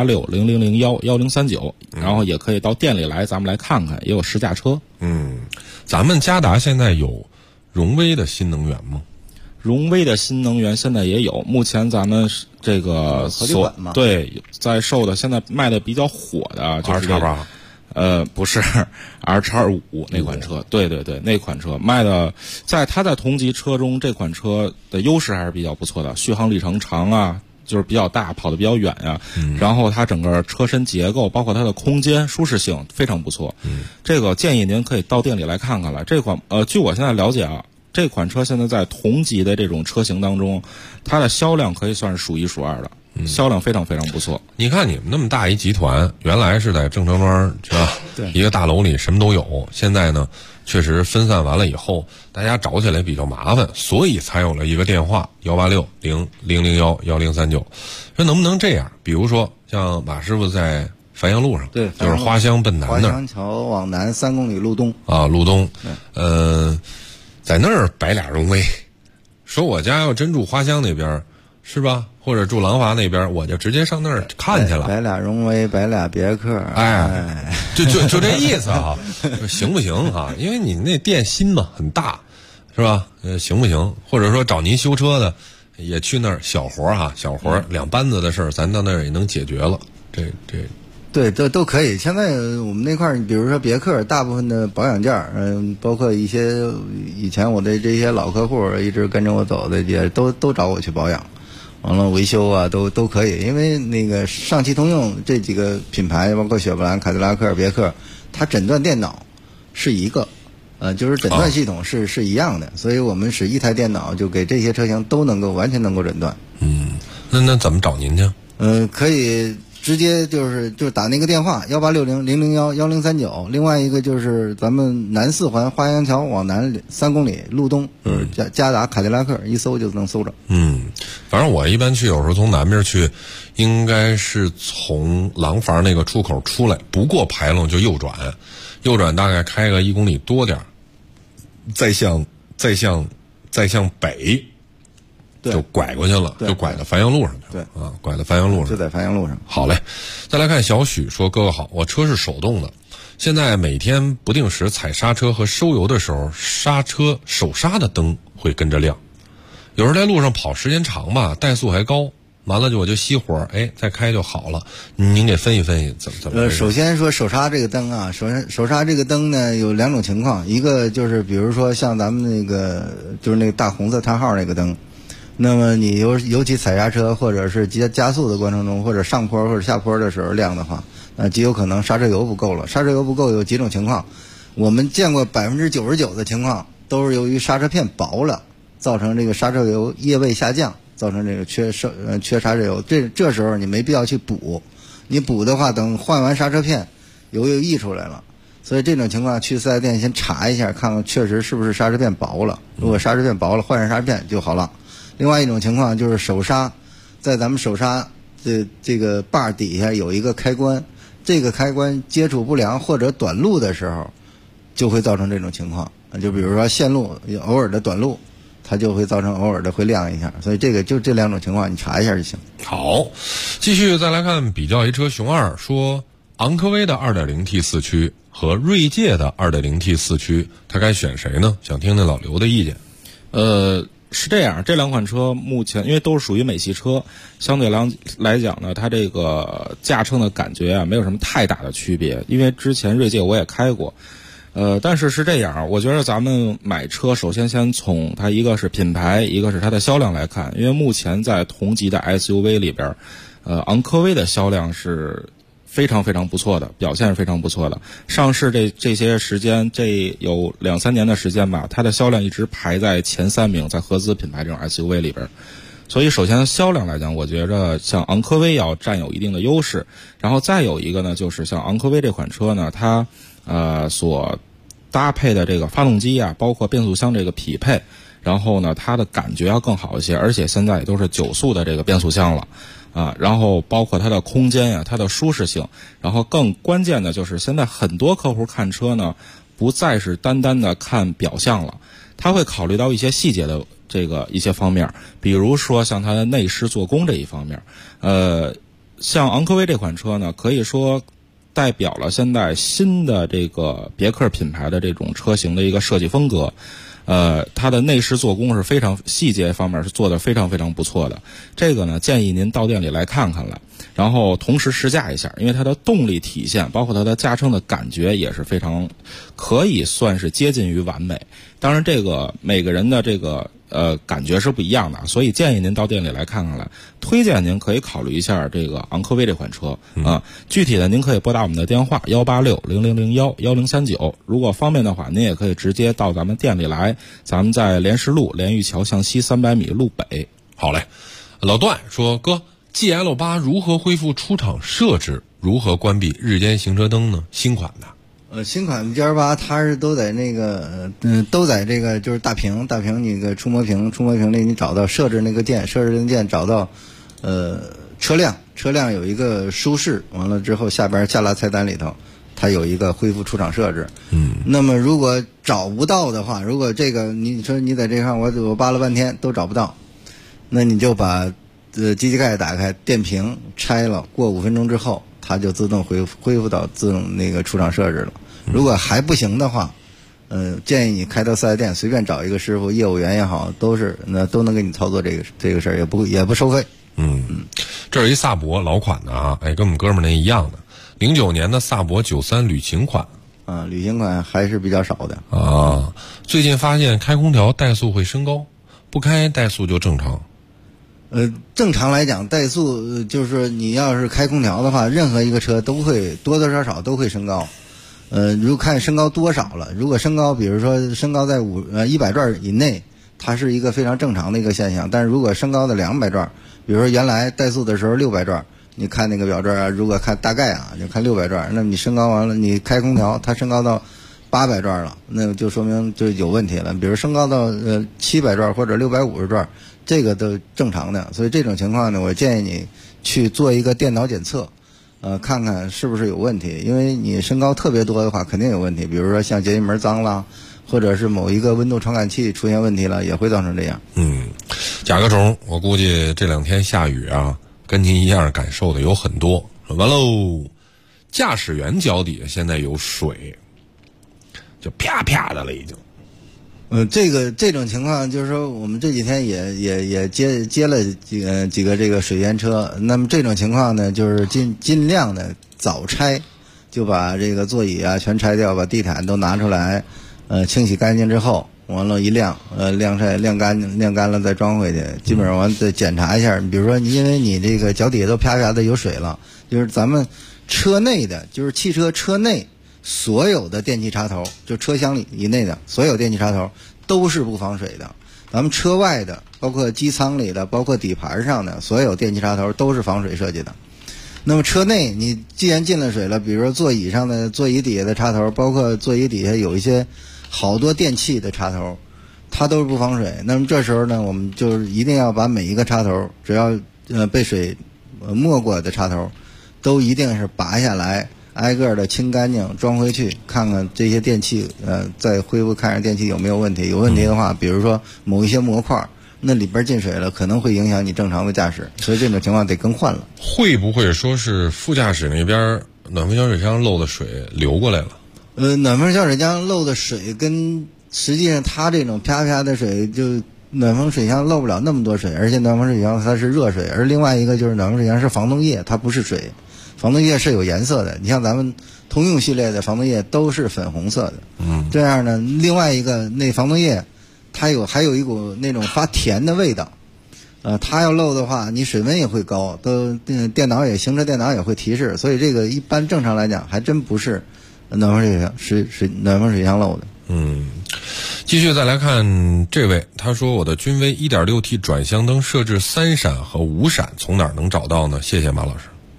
[SPEAKER 18] 18600011039，然后也可以到店里来，咱们来看看，也有试驾车。
[SPEAKER 6] 咱们嘉达现在有荣威的新能源吗？
[SPEAKER 18] 荣威的新能源现在也有，目前咱们这个对在售的，现在卖的比较火的就是
[SPEAKER 6] R8。
[SPEAKER 18] 不是 R-25 那款车，对，那款车卖的，它在同级车中，这款车的优势还是比较不错的，续航里程长啊，就是比较大，跑得比较远呀。然后它整个车身结构，包括它的空间舒适性非常不错。这个建议您可以到店里来看看了。这款据我现在了解啊，这款车现在在同级的这种车型当中，它的销量可以算是数一数二的。销量非常非常不错。
[SPEAKER 6] 你看你们那么大一集团，原来是在郑成庄是吧？
[SPEAKER 18] 对，
[SPEAKER 6] 一个大楼里什么都有。现在呢，确实分散完了以后，大家找起来比较麻烦，所以才有了一个电话18600011039。说能不能这样？比如说像马师傅在繁阳路上，
[SPEAKER 15] 对，
[SPEAKER 6] 就是花乡奔南那儿，
[SPEAKER 15] 花乡桥往南3公里路东
[SPEAKER 6] 啊，路东，在那儿摆俩荣威，说我家要真住花乡那边，是吧？或者住廊坊那边，我就直接上那儿看去了。
[SPEAKER 15] 摆俩荣威，摆俩别克，
[SPEAKER 6] 就这意思啊，行不行啊？因为你那店新嘛，很大，是吧？行不行？或者说找您修车的，也去那儿小活2班子的事儿，咱到那儿也能解决了。
[SPEAKER 15] 对，都可以。现在我们那块儿，比如说别克，大部分的保养件，包括一些以前我的这些老客户一直跟着我走的，也都找我去保养。完了维修啊，都可以，因为那个上汽通用这几个品牌，包括雪佛兰、凯迪拉克、别克，它诊断电脑是一个， 就是诊断系统是一样的，所以我们使一台电脑就给这些车型都能够完全能够诊断。
[SPEAKER 6] 那怎么找您去？
[SPEAKER 15] 可以直接就是打那个电话1860011039，另外一个就是咱们南四环花阳桥往南3公里路东，嘉达凯迪拉克，一搜就能搜着。
[SPEAKER 6] 反正我一般去，有时候从南边去，应该是从廊坊那个出口出来，不过牌楼就右转大概开个1公里多点，再向北。就拐过去了，就拐到繁阳路上去了。拐到繁阳路上，
[SPEAKER 15] 就在繁阳路上。
[SPEAKER 6] 好嘞，再来看小许说：“哥哥好，我车是手动的，现在每天不定时踩刹车和收油的时候，刹车手刹的灯会跟着亮。有时在路上跑时间长吧，怠速还高，完了我就熄火，再开就好了。您给分析分析怎么？
[SPEAKER 15] 首先说手刹这个灯啊，手刹这个灯呢有2种情况，一个就是比如说像咱们那个就是那个大红色叹号那个灯。那么你尤其踩刹车或者是加速的过程中，或者上坡或者下坡的时候亮的话，极有可能刹车油不够了。刹车油不够有几种情况，我们见过99%的情况都是由于刹车片薄了，造成这个刹车油液位下降，造成这个缺刹车油。这时候你没必要去补，你补的话等换完刹车片，油又溢出来了。所以这种情况去4S店先查一下，看看确实是不是刹车片薄了。如果刹车片薄了，换上刹车片就好了。另外一种情况就是手刹，在咱们手刹这个把底下有一个开关，这个开关接触不良或者短路的时候，就会造成这种情况。就比如说线路偶尔的短路，它就会造成偶尔的会亮一下。所以这2种情况你查一下就行。
[SPEAKER 6] 好，继续再来看比较一车熊二说，昂科威的 2.0T 四驱和锐界的 2.0T 四驱，他该选谁呢？想听听老刘的意见。
[SPEAKER 18] 是这样，这2款车目前因为都是属于美系车，相对来讲呢，它这个驾乘的感觉啊，没有什么太大的区别。因为之前锐界我也开过，但是这样，我觉得咱们买车首先从它一个是品牌，一个是它的销量来看。因为目前在同级的 SUV 里边，昂科威的销量是非常非常不错的，表现是非常不错的。上市这些时间，这有2-3年的时间吧，它的销量一直排在前3名，在合资品牌这种 SUV 里边。所以首先销量来讲，我觉着像昂科威要占有一定的优势。然后再有一个呢，就是像昂科威这款车呢，它所搭配的这个发动机啊，包括变速箱这个匹配，然后呢它的感觉要更好一些，而且现在也都是9速的这个变速箱了。然后包括它的空间呀，它的舒适性，然后更关键的就是现在很多客户看车呢，不再是单单的看表象了，他会考虑到一些细节的一些方面，比如说像它的内饰做工这一方面。像昂科威这款车呢，可以说代表了现在新的这个别克品牌的这种车型的一个设计风格。它的内饰做工是非常细节方面是做得非常非常不错的。这个呢，建议您到店里来看看来，然后同时试驾一下，因为它的动力体现，包括它的驾乘的感觉也是非常可以算是接近于完美。当然，这个每个人的这个感觉是不一样的，所以建议您到店里来看看来。推荐您可以考虑一下这个昂科威这款车啊。具体的您可以拨打我们的电话18600011039，如果方便的话，您也可以直接到咱们店里来，咱们在莲石路莲玉桥向西300米路北。
[SPEAKER 6] 好嘞，老段说，哥 GL8 如何恢复出厂设置？如何关闭日间行车灯呢？新款的。
[SPEAKER 15] 新款 GL8 它是都在那个都在这个就是大屏那个触摸屏里你找到设置那个键，找到车辆有一个舒适，完了之后下边下拉菜单里头它有一个恢复出厂设置。那么如果找不到的话，如果这个你说你在这上我扒了半天都找不到，那你就把机器盖打开，电瓶拆了，过5分钟之后它就自动恢复到自动那个出厂设置了。如果还不行的话，建议你开到4S店随便找一个师傅，业务员也好，都能给你操作这个事儿，也不收费。
[SPEAKER 6] 这是一萨博老款的啊，跟我们哥们儿那一样的，09年的萨博93旅行款
[SPEAKER 15] 啊，旅行款还是比较少的
[SPEAKER 6] 啊。最近发现开空调怠速会升高，不开怠速就正常。
[SPEAKER 15] 正常来讲，怠速就是你要是开空调的话，任何一个车都会多多少少都会升高。 如果看升高多少了，如果升高，比如说升高在100转以内，它是一个非常正常的一个现象。但是如果升高的200转，比如说原来怠速的时候600转，你看那个表转啊，如果看大概啊，就看600转，那么你升高完了，你开空调，它升高到800转了，那就说明就有问题了。比如升高到700转或者650转，这个都正常的。所以这种情况呢，我建议你去做一个电脑检测，看看是不是有问题。因为你升高特别多的话，肯定有问题。比如说像节气门脏了，或者是某一个温度传感器出现问题了，也会造成这样。
[SPEAKER 6] 甲壳虫，我估计这2天下雨啊，跟您一样感受的有很多。完喽，驾驶员脚底下现在有水，就啪啪的了已经。
[SPEAKER 15] 这种情况就是说，我们这几天也接了几个这个水源车。那么这种情况呢，就是尽量的早拆，就把这个座椅啊全拆掉，把地毯都拿出来，清洗干净之后，完了一晾，晾晒晾干了再装回去。基本上完再检查一下，比如说因为你这个脚底下都啪啪的有水了，就是咱们车内的，就是汽车车内所有的电气插头，就车厢里以内的所有电气插头都是不防水的。咱们车外的，包括机舱里的，包括底盘上的所有电气插头都是防水设计的。那么车内你既然进了水了，比如说座椅上的、座椅底下的插头，包括座椅底下有一些好多电器的插头，它都是不防水。那么这时候呢，我们就是一定要把每一个插头，只要被水没过的插头，都一定是拔下来，挨个的清干净，装回去，看看这些电器，再恢复看看电器有没有问题。有问题的话，比如说某一些模块，那里边进水了，可能会影响你正常的驾驶，所以这种情况得更换了。
[SPEAKER 6] 会不会说是副驾驶那边暖风小水箱漏的水流过来了？
[SPEAKER 15] 暖风小水箱漏的水跟实际上它这种啪啪的水，就暖风水箱漏不了那么多水，而且暖风水箱它是热水，而另外一个就是暖风水箱是防冻液，它不是水。防冻液是有颜色的，你像咱们通用系列的防冻液都是粉红色的。这样呢，另外一个那防冻液，它还有一股那种发甜的味道。它要漏的话，你水温也会高，行车电脑也会提示，所以这个一般正常来讲还真不是暖风水箱漏的。
[SPEAKER 6] 继续再来看这位，他说我的君威 1.6T 转向灯设置3闪和5闪，从哪儿能找到呢？谢谢马老师。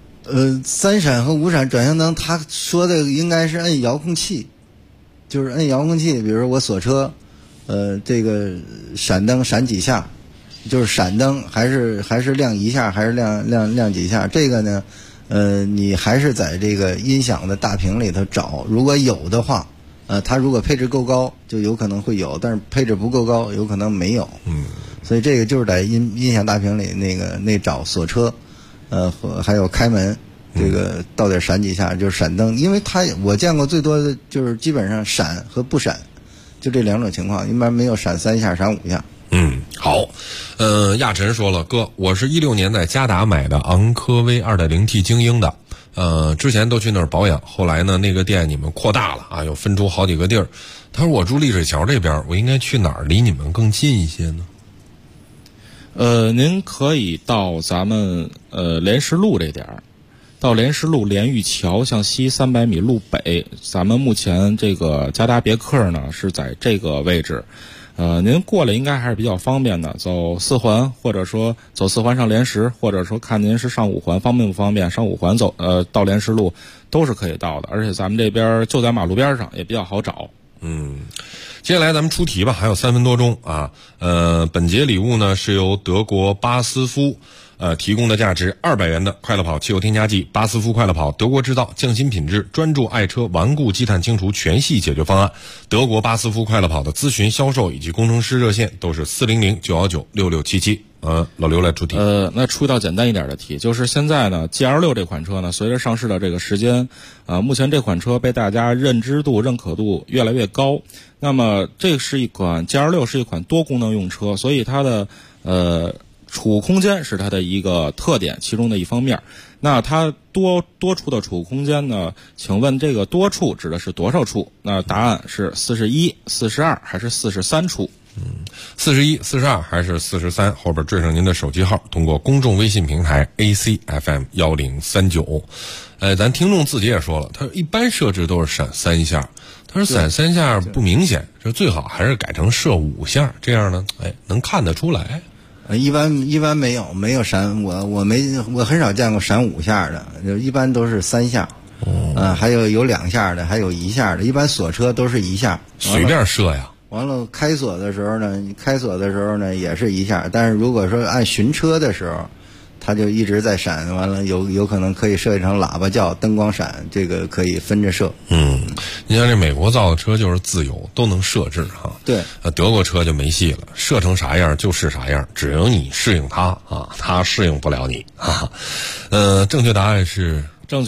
[SPEAKER 15] 3闪和5闪转向灯，他说的应该是摁遥控器，就是摁遥控器。比如说我锁车，这个闪灯闪几下，就是闪灯还是亮一下，还是亮几下。这个呢，你还是在这个音响的大屏里头找，如果有的话，它如果配置够高，就有可能会有；但是配置不够高，有可能没有。所以这个就是在音响大屏里那找锁车。还有开门，这个到底闪几下，就是闪灯，因为我见过最多的就是基本上闪和不闪，就这2种情况，一般没有闪3下、闪5下。
[SPEAKER 6] 好，亚晨说了，哥，我是16年在嘉达买的昂科威 2.0T 精英的，之前都去那儿保养，后来呢那个店你们扩大了啊，又分出好几个地儿。他说我住丽水桥这边，我应该去哪儿离你们更近一些呢？
[SPEAKER 18] 您可以到咱们莲石路这点儿，到莲石路莲玉桥向西300米路北，咱们目前这个嘉达别克呢是在这个位置。您过来应该还是比较方便的，走4环，或者说走4环上莲石，或者说看您是上5环方便不方便，上5环走到莲石路都是可以到的，而且咱们这边就在马路边上，也比较好找。
[SPEAKER 6] 接下来咱们出题吧，还有3分多钟啊。本节礼物呢是由德国巴斯夫提供的价值200元的快乐跑汽油添加剂。巴斯夫快乐跑，德国制造，匠心品质，专注爱车顽固积碳清除全系解决方案。德国巴斯夫快乐跑的咨询、销售以及工程师热线都是400-919-6677。老刘来出题。
[SPEAKER 18] 那出一道简单一点的题，就是现在呢 GL6 这款车呢，随着上市的这个时间，目前这款车被大家认知度、认可度越来越高。那么这是一款 GL6 是一款多功能用车，所以它的储物空间是它的一个特点，其中的一方面。那它多处的储物空间呢？请问这个多处指的是多少处？那答案是41、42还是43处？
[SPEAKER 6] 41、42还是43，后边缀上您的手机号，通过公众微信平台 ACFM1039。咱听众自己也说了，他说一般设置都是闪3下，他说闪3下不明显，说最好还是改成射5下，这样呢，能看得出来。
[SPEAKER 15] 一般没有闪，我很少见过闪5下的，就一般都是3下。还有2下的，还有1下的，一般锁车都是1下，
[SPEAKER 6] 随便射呀。
[SPEAKER 15] 完了开锁的时候呢也是1下，但是如果说按巡车的时候，它就一直在闪，完了有可能可以设计成喇叭叫、灯光闪，这个可以分着设。
[SPEAKER 6] 你像这美国造的车就是自由，都能设置哈。
[SPEAKER 15] 对，
[SPEAKER 6] 德国车就没戏了，设成啥样就是啥样，只有你适应它啊，它适应不了你啊。正确答案是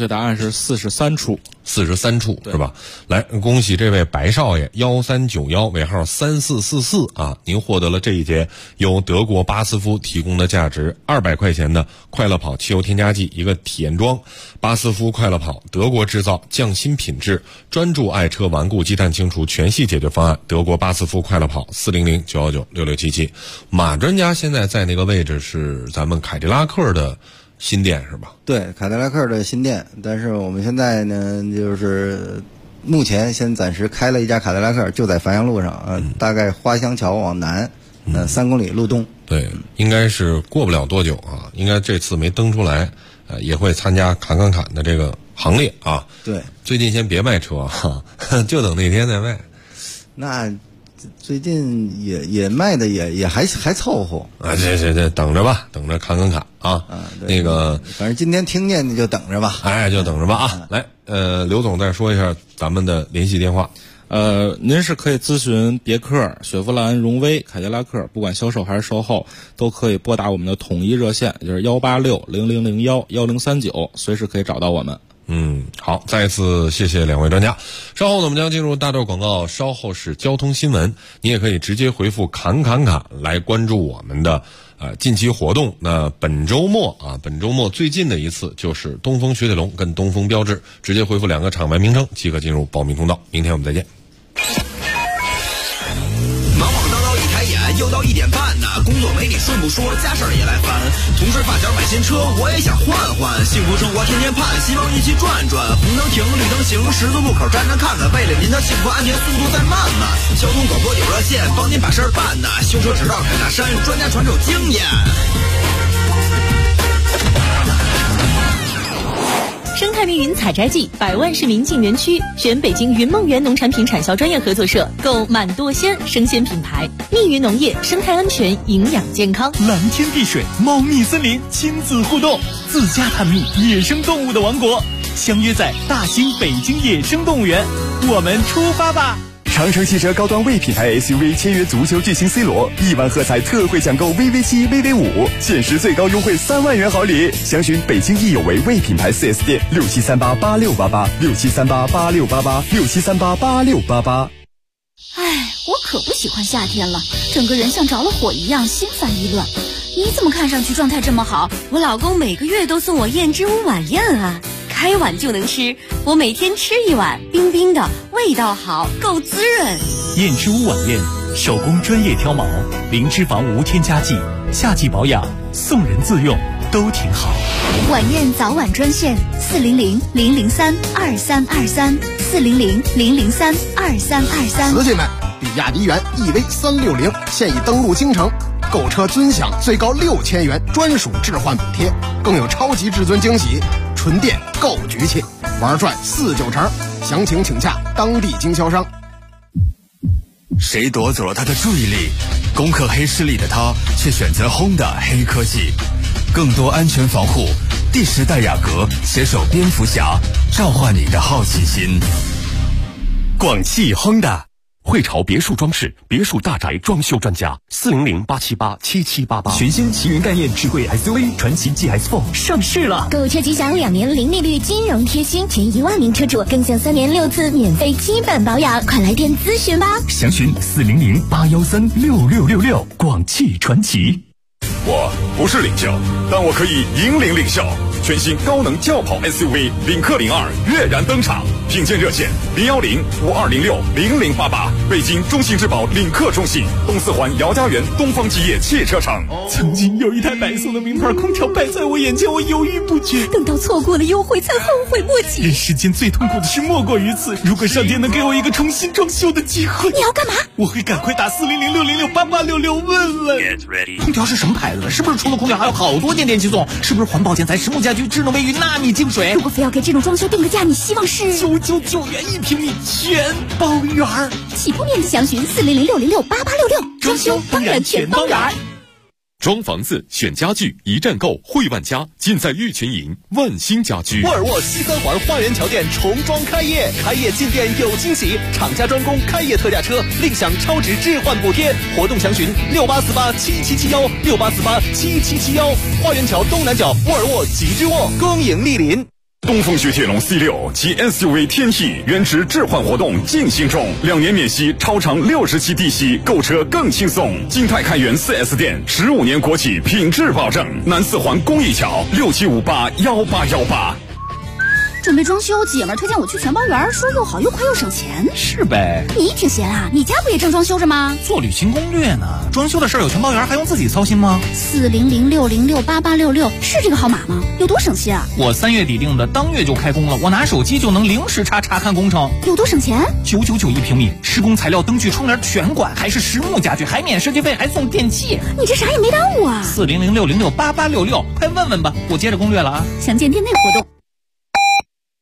[SPEAKER 18] 43处
[SPEAKER 6] ，43处是吧？来，恭喜这位白少爷1391尾号3444啊，您获得了这一节由德国巴斯夫提供的价值200块钱的快乐跑汽油添加剂一个体验装。巴斯夫快乐跑，德国制造，匠心品质，专注爱车顽固积碳清除全系解决方案。德国巴斯夫快乐跑400-919-6677。马专家现在在那个位置是咱们凯迪拉克的新店是吧？
[SPEAKER 15] 对，凯迪拉克的新店，但是我们现在呢，就是目前先暂时开了一家凯迪拉克，就在樊阳路上，大概花乡桥往南，3公里路东。
[SPEAKER 6] 对，应该是过不了多久啊，应该这次没登出来，也会参加侃的这个行列啊。
[SPEAKER 15] 对，
[SPEAKER 6] 最近先别卖车哈，就等那天再卖。
[SPEAKER 15] 那最近也卖的也还凑合
[SPEAKER 6] 啊，这等着吧，等着侃啊。那个
[SPEAKER 15] 反正今天听见你就等着吧，
[SPEAKER 6] 就等着吧啊。来，刘总再说一下咱们的联系电话。
[SPEAKER 18] 您是可以咨询别克、雪佛兰、荣威、凯迪拉克，不管销售还是售后，都可以拨打我们的统一热线，就是186-0001-1039，随时可以找到我们。
[SPEAKER 6] 好，再一次谢谢两位专家。稍后呢，我们将进入大段广告，稍后是交通新闻。你也可以直接回复侃来关注我们的近期活动。那本周末最近的一次就是东风雪铁龙跟东风标致，直接回复2个厂牌名称即可进入报名通道。明天我们再见。
[SPEAKER 11] 又到1点半呢，工作没你顺不说，家事儿也来烦。同事发小买新车，我也想换换。幸福生活天天盼，希望一起转转。红灯停，绿灯行，十字路口站着看看。为了您的幸福安全，速度再慢慢。交通广播有热线，帮您把事儿办呢。修车只到凯大山，专家传授经验。
[SPEAKER 2] 生态密云采摘季，100万市民进园区，选北京云梦园农产品产销专业合作社，购满舵鲜生鲜品牌。密云农业，生态安全，营养健康。
[SPEAKER 9] 蓝天碧水，猫蜜森林，亲子互动，自家探秘野生动物的王国，相约在大兴北京野生动物园，我们出发吧！
[SPEAKER 16] 长城汽车高端 V 品牌 SUV 签约足球巨星 C 罗，1万喝彩特惠抢购 VV7、VV5，限时最高优惠3万元好礼。详询北京易有为 V 品牌 4S 店，67388688，67388688，67388688。
[SPEAKER 7] 我可不喜欢夏天了，整个人像着了火一样，心烦意乱。你怎么看上去状态这么好？我老公每个月都送我燕之屋晚宴啊，开碗就能吃，我每天吃1碗，冰冰的，味道好，够滋润。
[SPEAKER 9] 燕之屋晚宴，手工专业挑毛，零脂肪无添加剂，夏季保养，送人自用都挺好。
[SPEAKER 7] 晚宴早晚专线400-003-2323，400-003-2323。
[SPEAKER 12] 瓷器们，比亚迪元 EV360现已登陆京城，购车尊享最高6000元专属置换补贴，更有超级至尊惊喜，纯电够局气，玩转4-9成，详情请洽当地经销商。
[SPEAKER 13] 谁夺走了他的注意力？攻克黑势力的他，却选择 Honda 黑科技，更多安全防护。第10代雅阁携手蝙蝠侠，召唤你的好奇心。
[SPEAKER 3] 广汽 Honda 汇潮别墅装饰，别墅大宅装修专家，400-878-7788。
[SPEAKER 9] 全新奇云概念智慧 SUV 传祺 GS4 上市了，
[SPEAKER 20] 购车即享2年零利率金融贴心，前1万名车主更享3年6次免费基本保养，快来电咨询吧。
[SPEAKER 9] 详询400-813-6666。广汽传祺。
[SPEAKER 16] 我不是领袖，但我可以引领领袖。全新高能轿跑 SUV 领克02跃然登场。 品鉴热线010-5206-0088，北京中信质保领克中心，东四环姚家园东方基业汽车城。
[SPEAKER 17] 曾经有一台白色的名牌空调摆在我眼前，我犹豫不决，
[SPEAKER 7] 等到错过了优惠才后悔莫及。
[SPEAKER 17] 人世间最痛苦的事莫过于此。如果上天能给我一个重新装修的机会，
[SPEAKER 7] 你要干嘛？
[SPEAKER 17] 我会赶快打400-606-8866问问。空调是什么牌子的？是不是除了空调还有好多件电器送？是不是环保建材、实木家居、智能卫浴、纳米净水？
[SPEAKER 7] 如果非要给这种装修定个价，你希望是
[SPEAKER 17] 999元1平米全包圆儿。
[SPEAKER 7] 起步面积详询400-606-8866，装修当然全包圆儿。
[SPEAKER 3] 装房子选家具一站购汇万家，尽在玉泉营万兴家居。
[SPEAKER 19] 沃尔沃西三环花园桥店重装开业，开业进店有惊喜，厂家专供开业特价车，另享超值置换补贴。活动详询68487771，68487771。花园桥东南角沃尔沃极致沃，恭迎莅临。
[SPEAKER 16] 东风雪铁龙 C6 及 SUV 天翼原值置换活动进行中，2年免息，超长60期低息，购车更轻松。金泰开元 4S 店，15年国企品质保证。南四环公益桥67581818。
[SPEAKER 7] 准备装修，姐们儿推荐我去全包园，说又好又快又省钱。
[SPEAKER 17] 是呗，
[SPEAKER 7] 你挺闲啊，你家不也正装修着吗？
[SPEAKER 17] 做旅行攻略呢，装修的事儿有全包园还用自己操心吗
[SPEAKER 7] ？400-606-8866是这个号码吗？有多省心啊？
[SPEAKER 17] 我3月底定的，当月就开工了，我拿手机就能零时查看工程。
[SPEAKER 7] 有多省钱
[SPEAKER 17] ？9991平米，施工材料、灯具、窗帘全管，还是实木家具，还免设计费，还送电器。
[SPEAKER 7] 你这啥也没耽误啊！
[SPEAKER 17] 400-606-8866，快问问吧，我接着攻略了啊。
[SPEAKER 7] 详见店内活动。